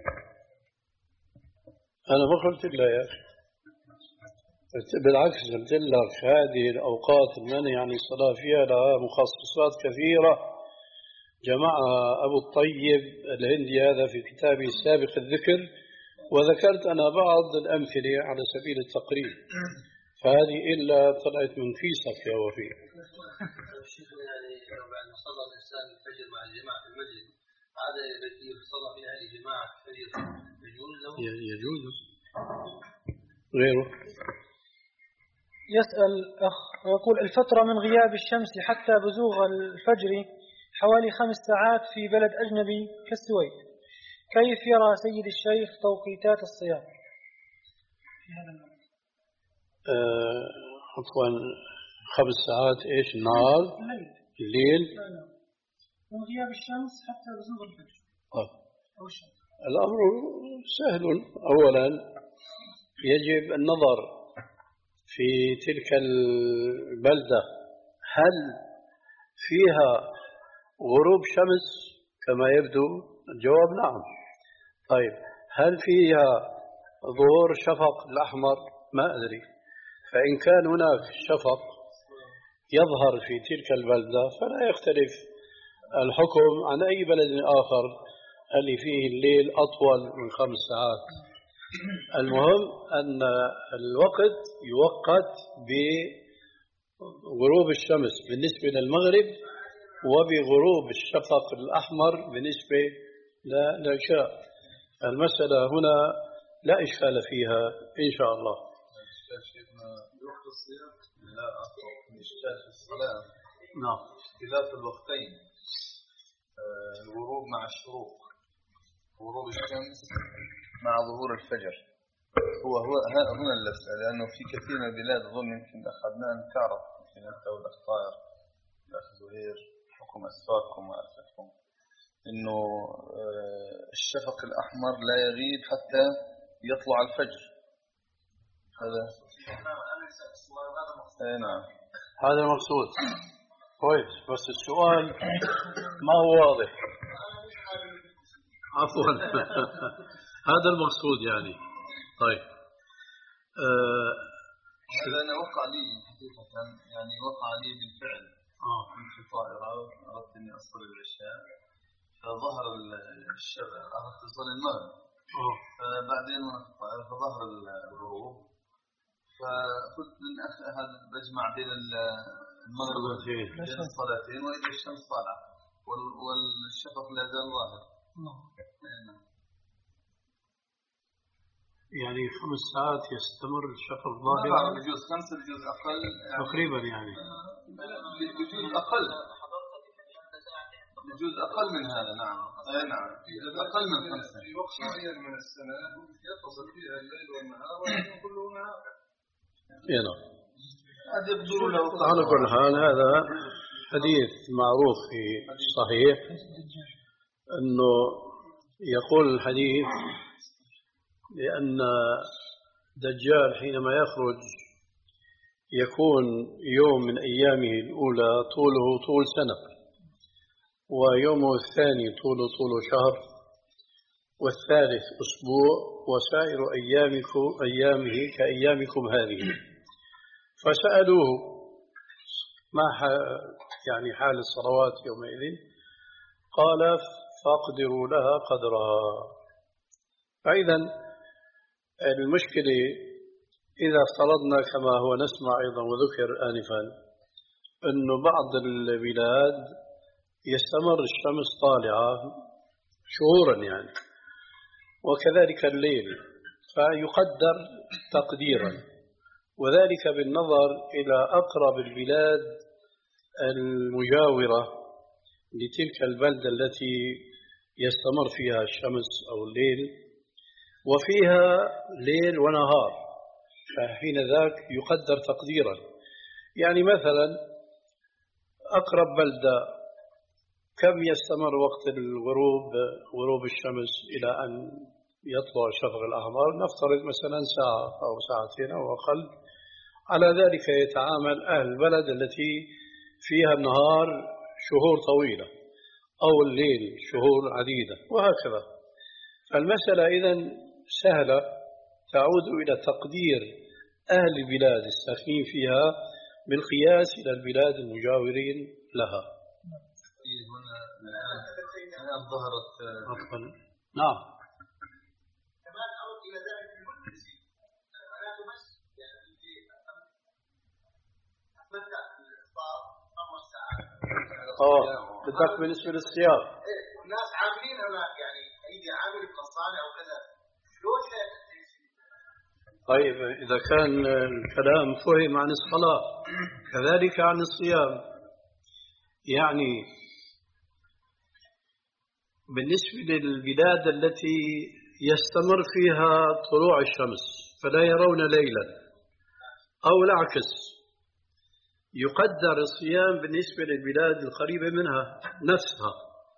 أنا ما قلت إلا يا أخي، بالعكس قلت لك هذه الأوقات المنهي عن الصلاة فيها لها مخصصات كثيرة جمعها أبو الطيب الهندي هذا في كتابه السابق الذكر، وذكرت أنا بعض الأمثلة على سبيل التقريب، فهذه إلا طلعت من فيصك يا وفي. يعني لو بعد ما صلى الإنسان الفجر مع الجماعة في المسجد هذا الذي يصلى في هذه الجماعة الفجر يجوز له؟ يجوز غيره. يسأل أخ ويقول: الفترة من غياب الشمس حتى بزوغ الفجر حوالي خمس ساعات في بلد أجنبي كالسويد، كيف يرى سيد الشيخ توقيتات الصيام في هذا الموضوع؟ أه عفوا خمس ساعات إيش؟ النهار؟ الليل. الليل؟ لا لا. من غياب الشمس حتى بزوغ الفجر. أه. أو الشمس. الأمر سهل. أولا يجب النظر في تلك البلدة هل فيها غروب شمس كما يبدو؟ الجواب نعم. طيب هل فيها ظهور شفق الأحمر؟ ما أدري. فإن كان هناك شفق يظهر في تلك البلدة فلا يختلف الحكم عن أي بلد آخر اللي فيه الليل أطول من خمس ساعات. المهم أن الوقت يوقت بغروب الشمس بالنسبة للمغرب وبغروب الشفق الأحمر بالنسبة للعشاء. المسألة هنا لا إشكال فيها إن شاء الله. وقت الصيام لا أطلق إشكال في الصلاة. نعم. اختلاف الوقتين، الغروب مع الشروق، غروب الشمس مع ظهور الفجر، هو هو هنا اللفت، لأنه في كثير من البلاد أظن يمكن أخذناه تعرف يمكن أنت والأخطار الأخ زهير حكم أسفاركم وأسفاركم إنه الشفق الأحمر لا يغيب حتى يطلع الفجر. هذا اي نعم هذا المقصود. كويس، بس السؤال ما هو واضح. عفوا هذا المقصود يعني. طيب أه هذا أنا وقع لي حقيقة، يعني وقع لي بالفعل. آه. كنت في طائرة أردت إني أصلي العشاء فظهر الشفق، أردت أصلي المغرب. آه. فبعدين وأنا في الطائرة فظهر الغروب، فقلت من أخ هذا بجمع بين المغرب بين الصلاتين وإذا الشمس طالعة والشفق لا زال ظاهر. يعني خمس ساعات يستمر الشفق ظاهر؟ لا بجوز خمسة، بجوز أقل يعني تقريبا، يعني بجوز أقل، بجوز أقل من هذا. نعم أي نعم بجوز أقل من خمسة. في وقت معين من السنة يتصل فيها الليل والنهار ويكون كله نهار. نعم. على كل حال هذا حديث معروف في الصحيح، أنه يقول الحديث لأن دجال حينما يخرج يكون يوم من أيامه الأولى طوله طول سنة، ويومه الثاني طوله طول شهر، والثالث أسبوع، وسائر أيامكم أيامه كأيامكم هذه. فسألوه ما يعني حال الصلوات يومئذ؟ قال فاقدروا لها قدرها. فإذا المشكلة إذا افترضنا كما هو نسمع أيضا وذكر آنفا أنه بعض البلاد يستمر الشمس طالعة شهورا يعني، وكذلك الليل، فيقدر تقديرا، وذلك بالنظر إلى أقرب البلاد المجاورة لتلك البلدة التي يستمر فيها الشمس أو الليل، وفيها ليل ونهار، فحين ذاك يقدر تقديرا. يعني مثلا أقرب بلدة كم يستمر وقت الغروب غروب الشمس إلى أن يطلع الشفق الأحمر؟ نفترض مثلا ساعة أو ساعتين أو أقل. على ذلك يتعامل أهل البلد التي فيها النهار شهور طويلة أو الليل شهور عديدة وهكذا. فالمسألة إذن سهلة، تعود إلى تقدير أهل البلاد الساكنين فيها بالقياس إلى البلاد المجاورين لها. هنا الآن ظهرت أفضل. نعم. كمان أرد إلى ذلك المدرسين أنا بس يعني أتمتع بالإفطار أربع ساعات. آه بدك بالنسبة للصيام. إيه والناس عاملين هناك يعني أيدي عامل قصانة أو كذا، شلون طيب إذا كان الكلام فهم عن الصلاة كذلك عن الصيام، يعني بالنسبة للبلاد التي يستمر فيها طلوع الشمس فلا يرون ليلا أو العكس، يقدر الصيام بالنسبة للبلاد القريبة منها نفسها.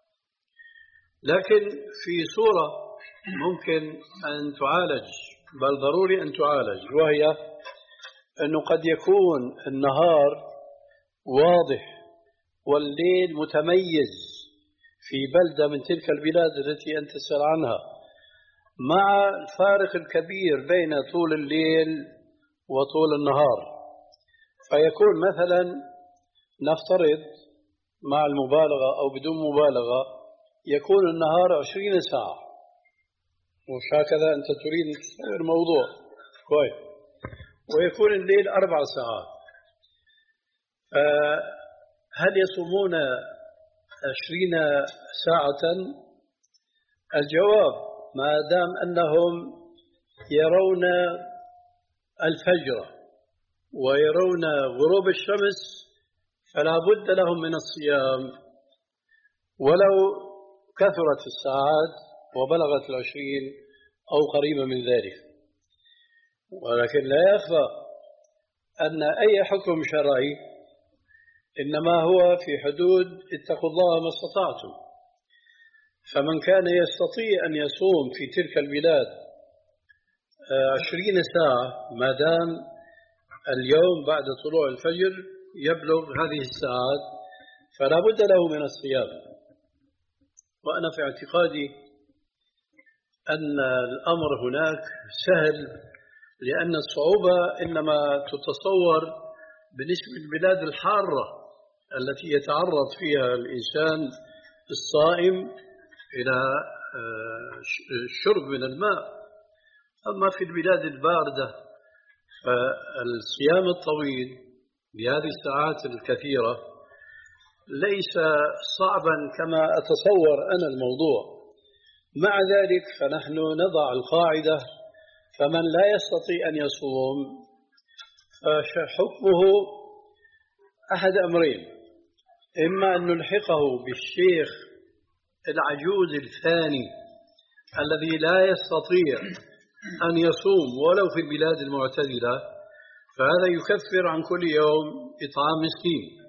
لكن في صورة ممكن أن تعالج، بل ضروري أن تعالج، وهي أنه قد يكون النهار واضح والليل متميز في بلدة من تلك البلاد التي أنت تسأل عنها، مع الفارق الكبير بين طول الليل وطول النهار. فيكون مثلا نفترض مع المبالغة أو بدون مبالغة يكون النهار عشرين ساعة، مش هكذا أنت تريد تصور الموضوع كويس، ويكون الليل أربع ساعات. هل يصومون عشرين ساعة؟ الجواب ما دام أنهم يرون الفجر ويرون غروب الشمس فلا بد لهم من الصيام ولو كثرت الساعات وبلغت العشرين أو قريبة من ذلك. ولكن لا يخفى أن أي حكم شرعي إنما هو في حدود اتقوا الله ما استطعتم. فمن كان يستطيع أن يصوم في تلك البلاد عشرين ساعة ما دام اليوم بعد طلوع الفجر يبلغ هذه الساعات فلا بد له من الصيام. وأنا في اعتقادي أن الأمر هناك سهل، لأن الصعوبة إنما تتصور بالنسبة للبلاد الحارة التي يتعرض فيها الإنسان الصائم إلى الشرب من الماء. أما في البلاد الباردة فالصيام الطويل بهذه الساعات الكثيرة ليس صعبا كما أتصور أنا الموضوع. مع ذلك فنحن نضع القاعدة فمن لا يستطيع أن يصوم فحكمه أحد أمرين: إما أن نلحقه بالشيخ العجوز الثاني الذي لا يستطيع أن يصوم ولو في البلاد المعتدلة، فهذا يكفر عن كل يوم إطعام مسكين.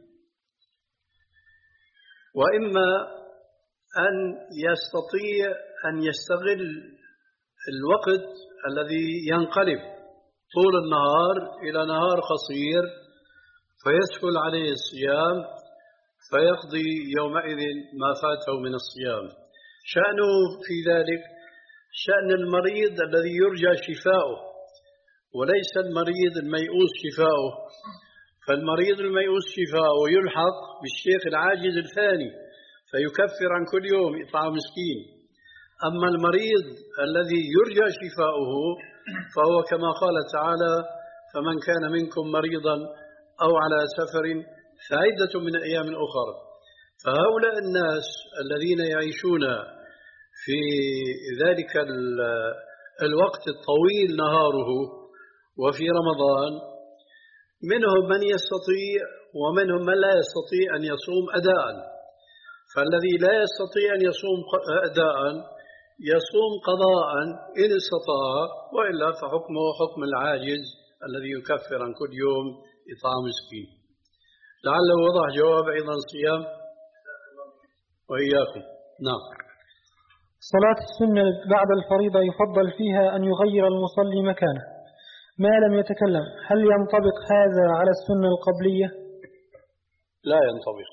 وإما أن يستطيع أن يستغل الوقت الذي ينقلب طول النهار إلى نهار قصير فيسهل عليه الصيام فيقضي يومئذ ما فاته من الصيام. شأنه في ذلك شأن المريض الذي يرجى شفاؤه وليس المريض الميؤوس شفاؤه. فالمريض الميؤوس شفاؤه يلحق بالشيخ العاجز الثاني فيكفر عن كل يوم إطعام مسكين. أما المريض الذي يرجى شفاؤه فهو كما قال تعالى: فمن كان منكم مريضا أو على سفر فعدة من أيام أخرى. فهؤلاء الناس الذين يعيشون في ذلك الوقت الطويل نهاره وفي رمضان منهم من يستطيع ومنهم من لا يستطيع أن يصوم أداء. فالذي لا يستطيع أن يصوم أداء يصوم قضاء إن استطاع، وإلا فحكمه حكم العاجز الذي يكفر عن كل يوم إطعام مسكين. لعله وضح جواب أيضا صيام وإياكم. نعم. صلاة السنة بعد الفريضة يفضل فيها أن يغير المصلي مكانه ما لم يتكلم، هل ينطبق هذا على السنة القبلية؟ لا ينطبق.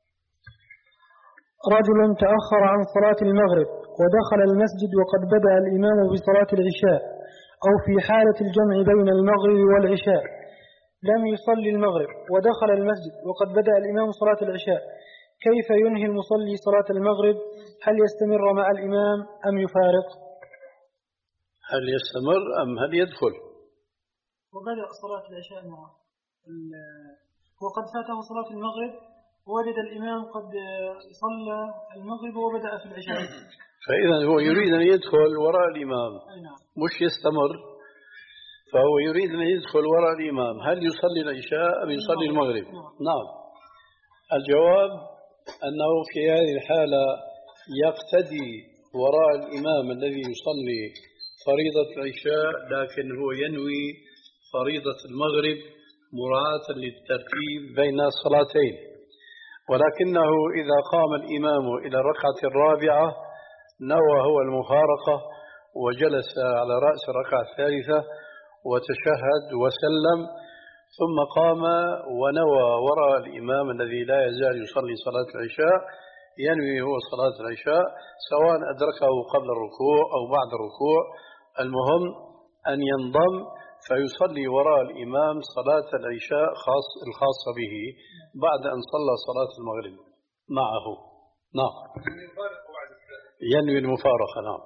رجل تأخر عن صلاة المغرب ودخل المسجد وقد بدأ الإمام بصلاة العشاء، أو في حالة الجمع بين المغرب والعشاء لم يصلي المغرب ودخل المسجد وقد بدأ الإمام صلاة العشاء، كيف ينهي المصلي صلاة المغرب؟ هل يستمر مع الإمام أم يفارق؟ هل يستمر أم هل يدخل؟ وبدأ صلاة العشاء معه وقد فاته صلاة المغرب ووجد الإمام قد صلى المغرب وبدأ في العشاء، فإذا هو يريد أن يدخل وراء الإمام مش يستمر. فهو يريد أن يدخل وراء الإمام، هل يصلي العشاء أم يصلي المغرب؟ نعم. الجواب أنه في هذه الحالة يقتدي وراء الإمام الذي يصلي فريضة العشاء، لكن هو ينوي فريضة المغرب مراعاة للترتيب بين الصلاتين، ولكنه إذا قام الإمام إلى الركعة الرابعة نوى هو المفارقة وجلس على رأس الركعة الثالثة وتشهد وسلم، ثم قام ونوى وراء الإمام الذي لا يزال يصلي صلاة العشاء، ينوي هو صلاة العشاء سواء أدركه قبل الركوع أو بعد الركوع، المهم أن ينضم فيصلي وراء الإمام صلاة العشاء خاص الخاصة به بعد أن صلى صلاة المغرب معه. نعم، ينوي المفارقة. نعم.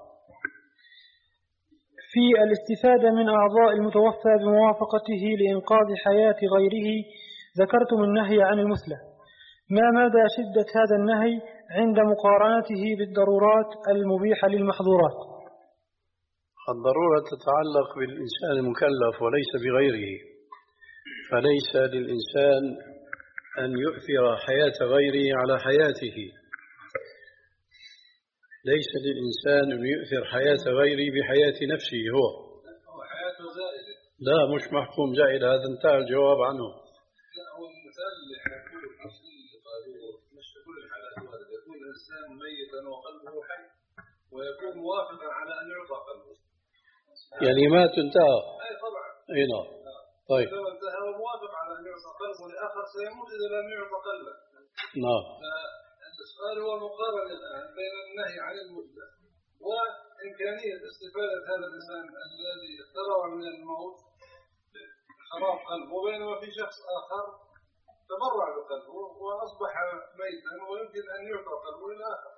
في الاستفادة من أعضاء المتوفى بموافقته لإنقاذ حياة غيره ذكرتم النهي عن المثلى، ما مدى شدة هذا النهي عند مقارنته بالضرورات المبيحة للمحظورات؟ الضرورة تتعلق بالإنسان المكلف وليس بغيره، فليس للإنسان أن يؤثر حياة غيره على حياته، ليس للإنسان أن يؤثر حياة غيره بحياة نفسه هو. حياته زائدة. لا، مش محكوم زائد، هذا انتهى الجواب عنه. لا، هو المثال اللي احنا نقوله في أصل القانون مش في كل الحالات واردة، يكون الإنسان ميتا وقلبه حي ويكون موافقا على أن يعطى قلبه. يعني مات انتهى. أي طبعا. أي نعم. طيب. لو انتهى وموافق على أن يعطى قلبه لآخر سيموت إذا لم يعطى قلبه. نعم. السؤال هو مقارنة الآن بين النهي عن المثلى وإمكانية استفادة هذا الإنسان الذي اضطرر من الموت خراب قلبه، بينما في شخص آخر تبرع بقلبه وأصبح ميتا ويمكن أن يعطى قلبه للآخر.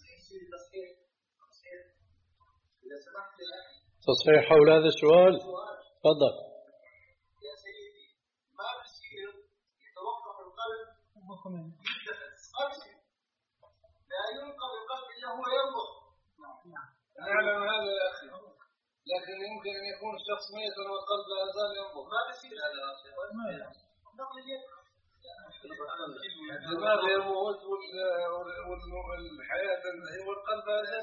تصحيح حول هذا السؤال؟ تفضل. يا سيدي، ما بصير يتوقف القلب ما بصير، لا ينقل القلب إلا هو ينظر. نعلم هذا يا أخي، لكن يمكن أن يكون الشخص ميتا والقلب لا يزال ينظر. ما بصير هذا الدماغ يموت والحياة تنتهي والقلب لا يزال.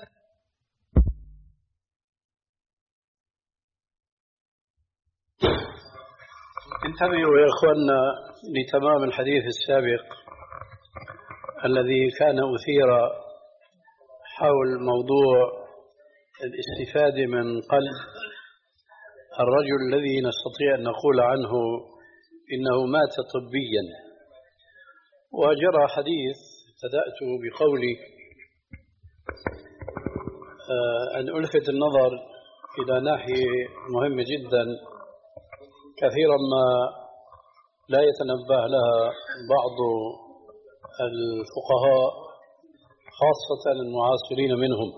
انتبهوا يا إخواننا لتمام الحديث السابق الذي كان أثير حول موضوع الاستفادة من قلب الرجل الذي نستطيع أن نقول عنه إنه مات طبيا. وجرى حديث ابتدأت بقولي أن ألفت النظر إلى ناحية مهمة جدا كثيرا ما لا يتنبه لها بعض الفقهاء خاصة المعاصرين منهم.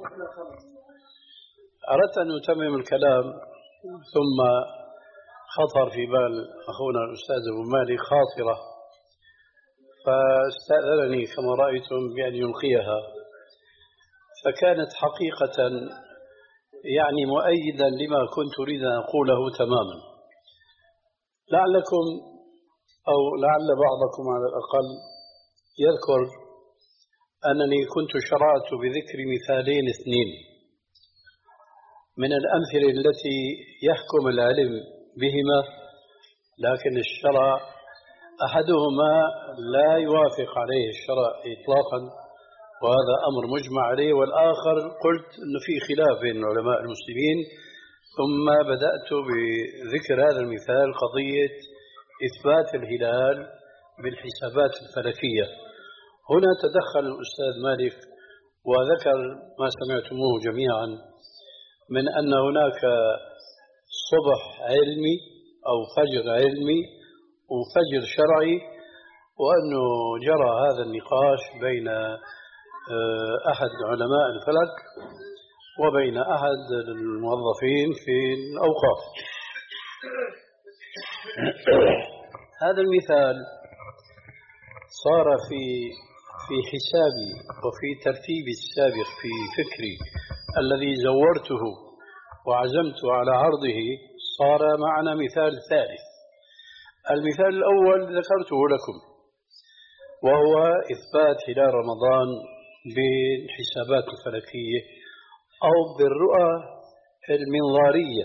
أردت أن أتمم الكلام ثم خطر في بال أخونا الأستاذ أبو مالك خاطرة، فاستأذنني كما رأيتم بأن يلقيها، فكانت حقيقة يعني مؤيدا لما كنت أريد أن أقوله تماما. لعلكم أو لعل بعضكم على الأقل يذكر أنني كنت شرعت بذكر مثالين اثنين من الأمثلة التي يحكم العلم بهما، لكن الشرع أحدهما لا يوافق عليه الشرع إطلاقا وهذا أمر مجمع عليه، والآخر قلت أنه في خلاف بين علماء المسلمين. ثم بدأت بذكر هذا المثال قضية إثبات الهلال بالحسابات الفلكية. هنا تدخل الأستاذ مالك وذكر ما سمعتموه جميعا من أن هناك صبح علمي أو فجر علمي وفجر شرعي، وأنه جرى هذا النقاش بين أحد علماء الفلك وبين أحد الموظفين في الأوقاف. هذا المثال صار في في حسابي وفي ترتيبي السابق في فكري الذي زورته وعزمت على عرضه، صار معنا مثال ثالث. المثال الأول ذكرته لكم، وهو إثبات هلال رمضان بالحسابات الفلكية أو بالرؤى المنظارية.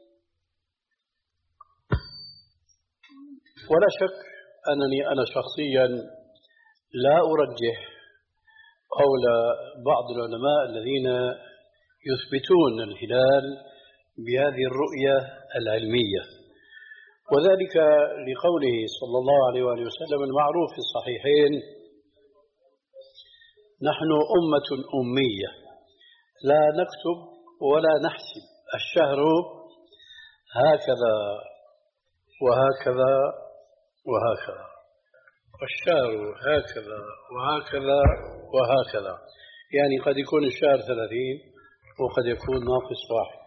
ولا شك أنني أنا شخصيا لا أرجح قول بعض العلماء الذين يثبتون الهلال بهذه الرؤية العلمية، وذلك لقوله صلى الله عليه وآله وسلم المعروف في الصحيحين: نحن أمة أمية لا نكتب ولا نحسب، الشهر هكذا وهكذا وهكذا، والشهر هكذا وهكذا وهكذا، يعني قد يكون الشهر ثلاثين وقد يكون ناقص واحد.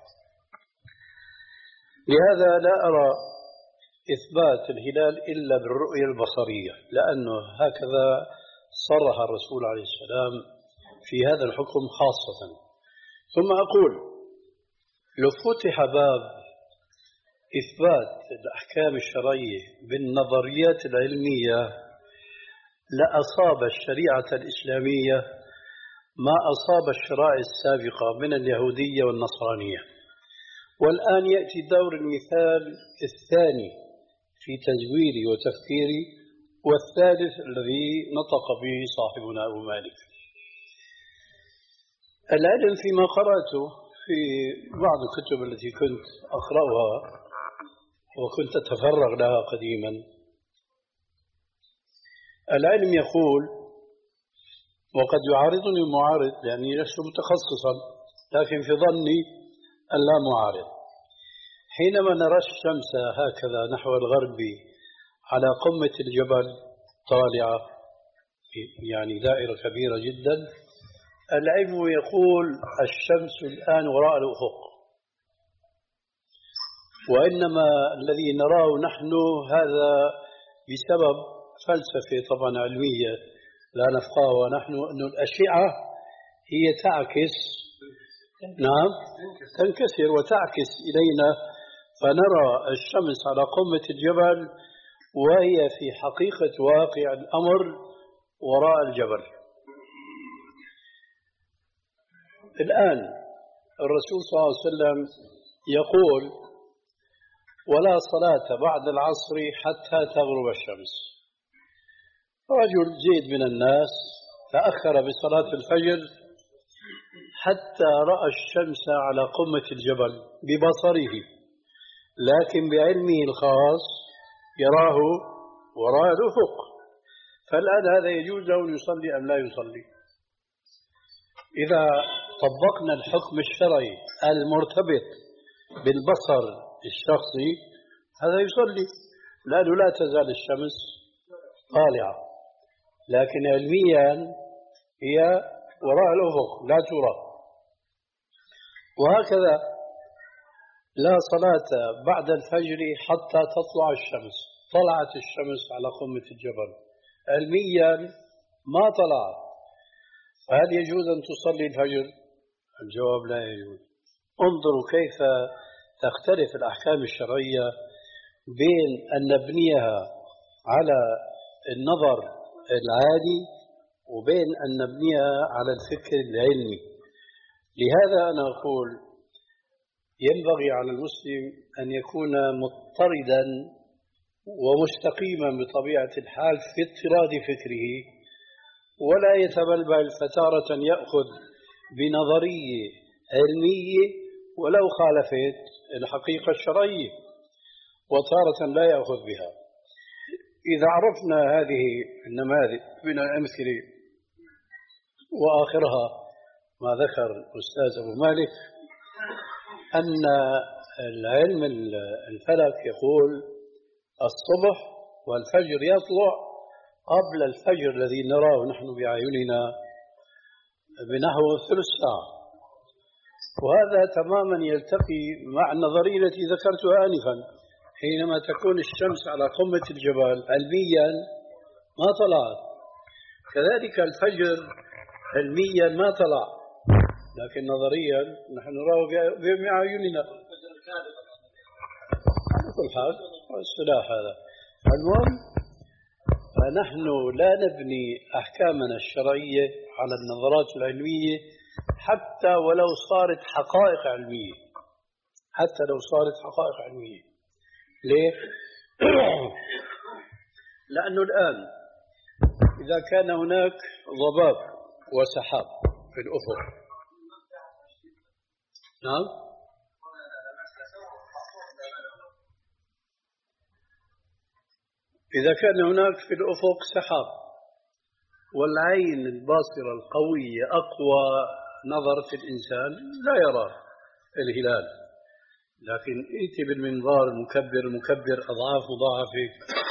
لهذا لا أرى إثبات الهلال إلا بالرؤية البصرية، لأنه هكذا صرح الرسول عليه السلام في هذا الحكم خاصة. ثم أقول لو فتح باب إثبات الأحكام الشرعية بالنظريات العلمية لأصاب الشريعة الإسلامية ما أصاب الشرائع السابقة من اليهودية والنصرانية. والآن يأتي دور المثال الثاني في تزويري وتفكيري، والثالث الذي نطق به صاحبنا أبو مالك. العلم فيما قرأته في بعض الكتب التي كنت أقرأها وكنت أتفرغ لها قديما، العلم يقول، وقد يعارضني المعارض لأني لست متخصصا، لكن في ظني أن لا معارض، حينما نرى الشمس هكذا نحو الغرب على قمة الجبل طالعة، يعني دائرة كبيرة جدا، العلم يقول الشمس الآن وراء الأفق، وإنما الذي نراه نحن هذا بسبب فلسفة طبعا علمية لا نفقهها نحن، أن الأشعة هي تعكس، نعم تنكسر وتعكس إلينا، فنرى الشمس على قمة الجبل وهي في حقيقة واقع الأمر وراء الجبل. الآن الرسول صلى الله عليه وسلم يقول: ولا صلاة بعد العصر حتى تغرب الشمس. رجل زيد من الناس تأخر بصلاة الفجر حتى رأى الشمس على قمة الجبل ببصره، لكن بعلمه الخاص يراه وراء الأفق. فالآن هذا يجوز له أن يصلي أم لا يصلي؟ إذا طبقنا الحكم الشرعي المرتبط بالبصر الشخصي هذا يصلي، لأنه لا تزال الشمس طالعة، لكن علميا هي وراء الأفق لا ترى. وهكذا لا صلاة بعد الفجر حتى تطلع الشمس. طلعت الشمس على قمة الجبل، علميا ما طلعت، فهل يجوز أن تصلي الفجر؟ الجواب لا يجوز. انظروا كيف تختلف الأحكام الشرعية بين أن نبنيها على النظر العادي وبين أن نبنيها على الفكر العلمي. لهذا أنا أقول ينبغي على المسلم أن يكون مضطردا ومستقيما بطبيعة الحال في اضطراد فكره، ولا يتبلبل فتارة يأخذ بنظرية علمية ولو خالفت الحقيقة الشرعية، وتارة لا يأخذ بها. إذا عرفنا هذه النماذج من الأمثلة وآخرها ما ذكر الأستاذ أبو مالك أن العلم الفلك يقول الصبح والفجر يطلع قبل الفجر الذي نراه نحن بأعيننا بنحو ثلث ساعة، وهذا تماما يلتقي مع النظرية التي ذكرتها آنفا، حينما تكون الشمس على قمة الجبل علميا ما طلعت، كذلك الفجر علميا ما طلع، لكن نظريا نحن نراه بأعيننا. كل حال السلاح هذا. المهم فنحن لا نبني أحكامنا الشرعية على النظرات العلمية حتى ولو صارت حقائق علمية، حتى لو صارت حقائق علمية. ليه؟ لأنه الآن إذا كان هناك ضباب وسحاب في الأفق، نعم، إذا كان هناك في الأفق سحاب والعين الباصرة القوية أقوى نظرة الإنسان لا يرى الهلال، لكن ائتي بالمنظار المكبر المكبر أضعاف مضاعفة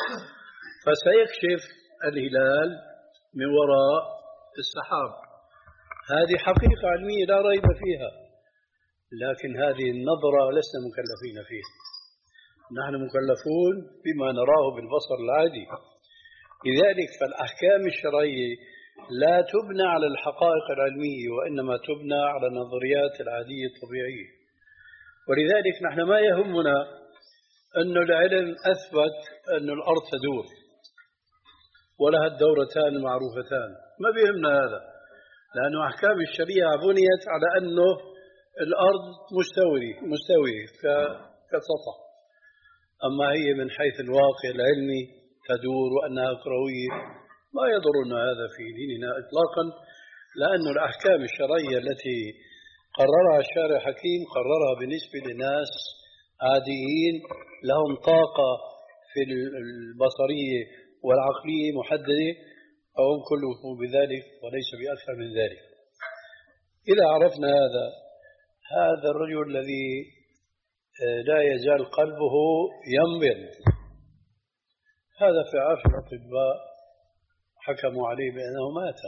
فسيكشف الهلال من وراء السحاب. هذه حقيقة علمية لا ريب فيها، لكن هذه النظرة لسنا مكلفين فيها. نحن مكلفون بما نراه بالبصر العادي. لذلك فالأحكام الشرعية لا تبنى على الحقائق العلمية، وإنما تبنى على النظريات العادية الطبيعية. ولذلك نحن ما يهمنا أن العلم أثبت أن الأرض تدور ولها الدورتان المعروفتان، ما بيهمنا هذا، لأن أحكام الشريعة بنيت على أنه الأرض مستوية مستوية كسطح، أما هي من حيث الواقع العلمي تدور وأنها كروية ما يضرنا هذا في ديننا إطلاقا، لأن الأحكام الشرعية التي قررها الشارع الحكيم قررها بالنسبة لناس عاديين لهم طاقة في البصرية والعقلية محددة، فهم كلهم بذلك وليس بأكثر من ذلك. إذا عرفنا هذا هذا الرجل الذي لا يزال قلبه ينبض، هذا في عرف الأطباء حكموا عليه بأنه مات،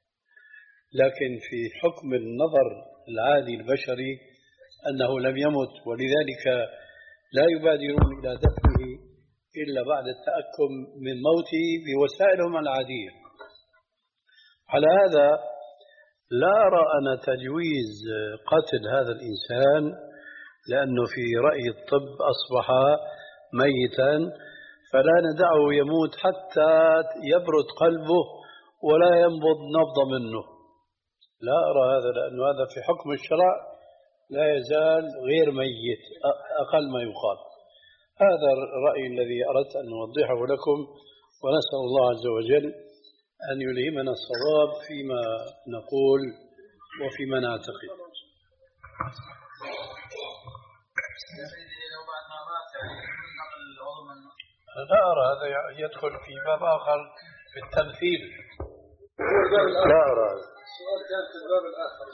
لكن في حكم النظر العادي البشري أنه لم يمت، ولذلك لا يبادرون إلى دفنه إلا بعد التأكد من موته بوسائلهم العادية. على هذا لا أرى أنا تجويز قتل هذا الإنسان، لأنه في رأي الطب أصبح ميتا، فلا ندعه يموت حتى يبرد قلبه ولا ينبض نبض منه. لا أرى هذا، لأن هذا في حكم الشرع لا يزال غير ميت أقل ما يقال. هذا الرأي الذي أردت أن أوضحه لكم، ونسأل الله عز وجل أن يلهمنا الصواب فيما نقول وفيما نعتقد. لا أرى هذا يدخل في باب آخر في التمثيل. لا أرى هذا. السؤال كان في الباب الآخر،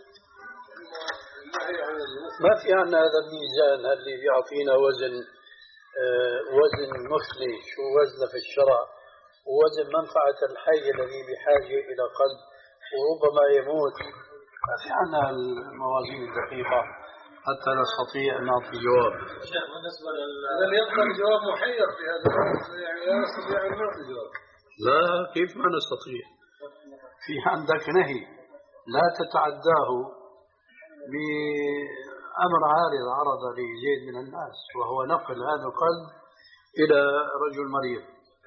ما في عندنا هذا الميزان اللي بيعطينا وزن آه وزن مثلي، شو وزنه في الشرع، ووزن منفعة الحي الذي بحاجة إلى قلب وربما يموت. ما في عندنا الموازين الدقيقة حتى نستطيع أن نعطي جواب. شيخ بالنسبة لل يبقى الجواب محير في هذا، يعني لا نستطيع أن نعطي جواب. لا، كيف ما نستطيع؟ في عندك نهي لا تتعداه بأمر عارض عرض لزيد من الناس، وهو نقل هذا القلب إلى رجل مريض.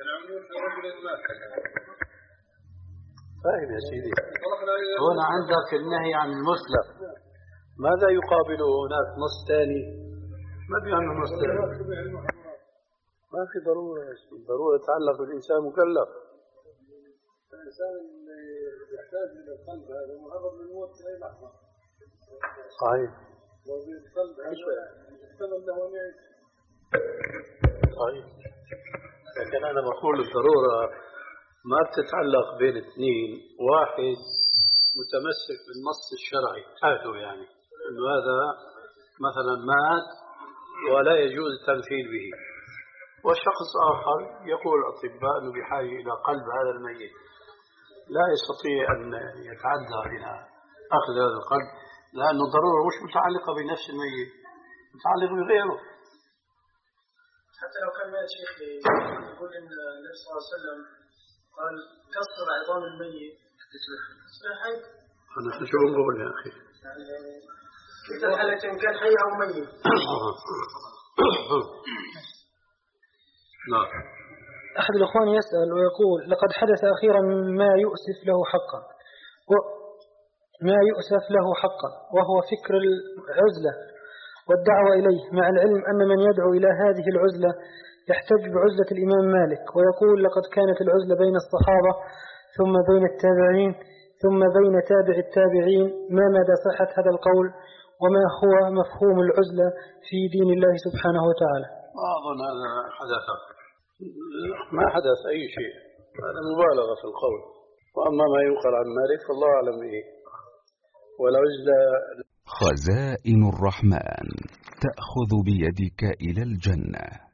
فاهم يا سيدي؟ هنا عندك النهي عن المثلى، ماذا يقابله هناك نص ثاني؟ ما في عنه نص ثاني، ما في ضرورة يا سيدي، ضرورة يتعلق بالإنسان مكلف. الإنسان اللي يحتاج إلى القلب هذا مهرب من الموت في أي لحظة. صحيح. وبالقلب هذا يحتمل له أن يعيش. صحيح. لكن أنا بقول الضرورة ما بتتعلق بين اثنين، واحد متمسك بالنص الشرعي حاله، يعني إنه هذا مثلا مات ولا يجوز التمثيل به، وشخص آخر يقول الأطباء أنه بحاجة إلى قلب هذا الميت، لا يستطيع أن يتعدى إلى أخذ هذا القلب، لأنه الضرورة مش متعلقة بنفس الميت، متعلقة بغيره. حتى لو كان مات شيخ يقول إن النبي صلى الله عليه وسلم قال كسر عظام الميت تصبح حي. أنا شو بنقول يا أخي؟ يعني كل الحالتين كان حي أو ميت. نعم. أحد الأخوان يسأل ويقول: لقد حدث أخيرا ما يؤسف له حقا ما يؤسف له حقا وهو فكر العزلة والدعوة إليه، مع العلم أن من يدعو إلى هذه العزلة يحتج بعزلة الإمام مالك، ويقول: لقد كانت العزلة بين الصحابة ثم بين التابعين ثم بين تابع التابعين. ما مدى صحة هذا القول، وما هو مفهوم العزلة في دين الله سبحانه وتعالى؟ ما أظن هذا حدث، ما حدث أي شيء، هذا مبالغة في القول. وأما ما ينقل عن مالك فالله أعلم به. والعزلة خزائن الرحمن تأخذ بيدك إلى الجنة.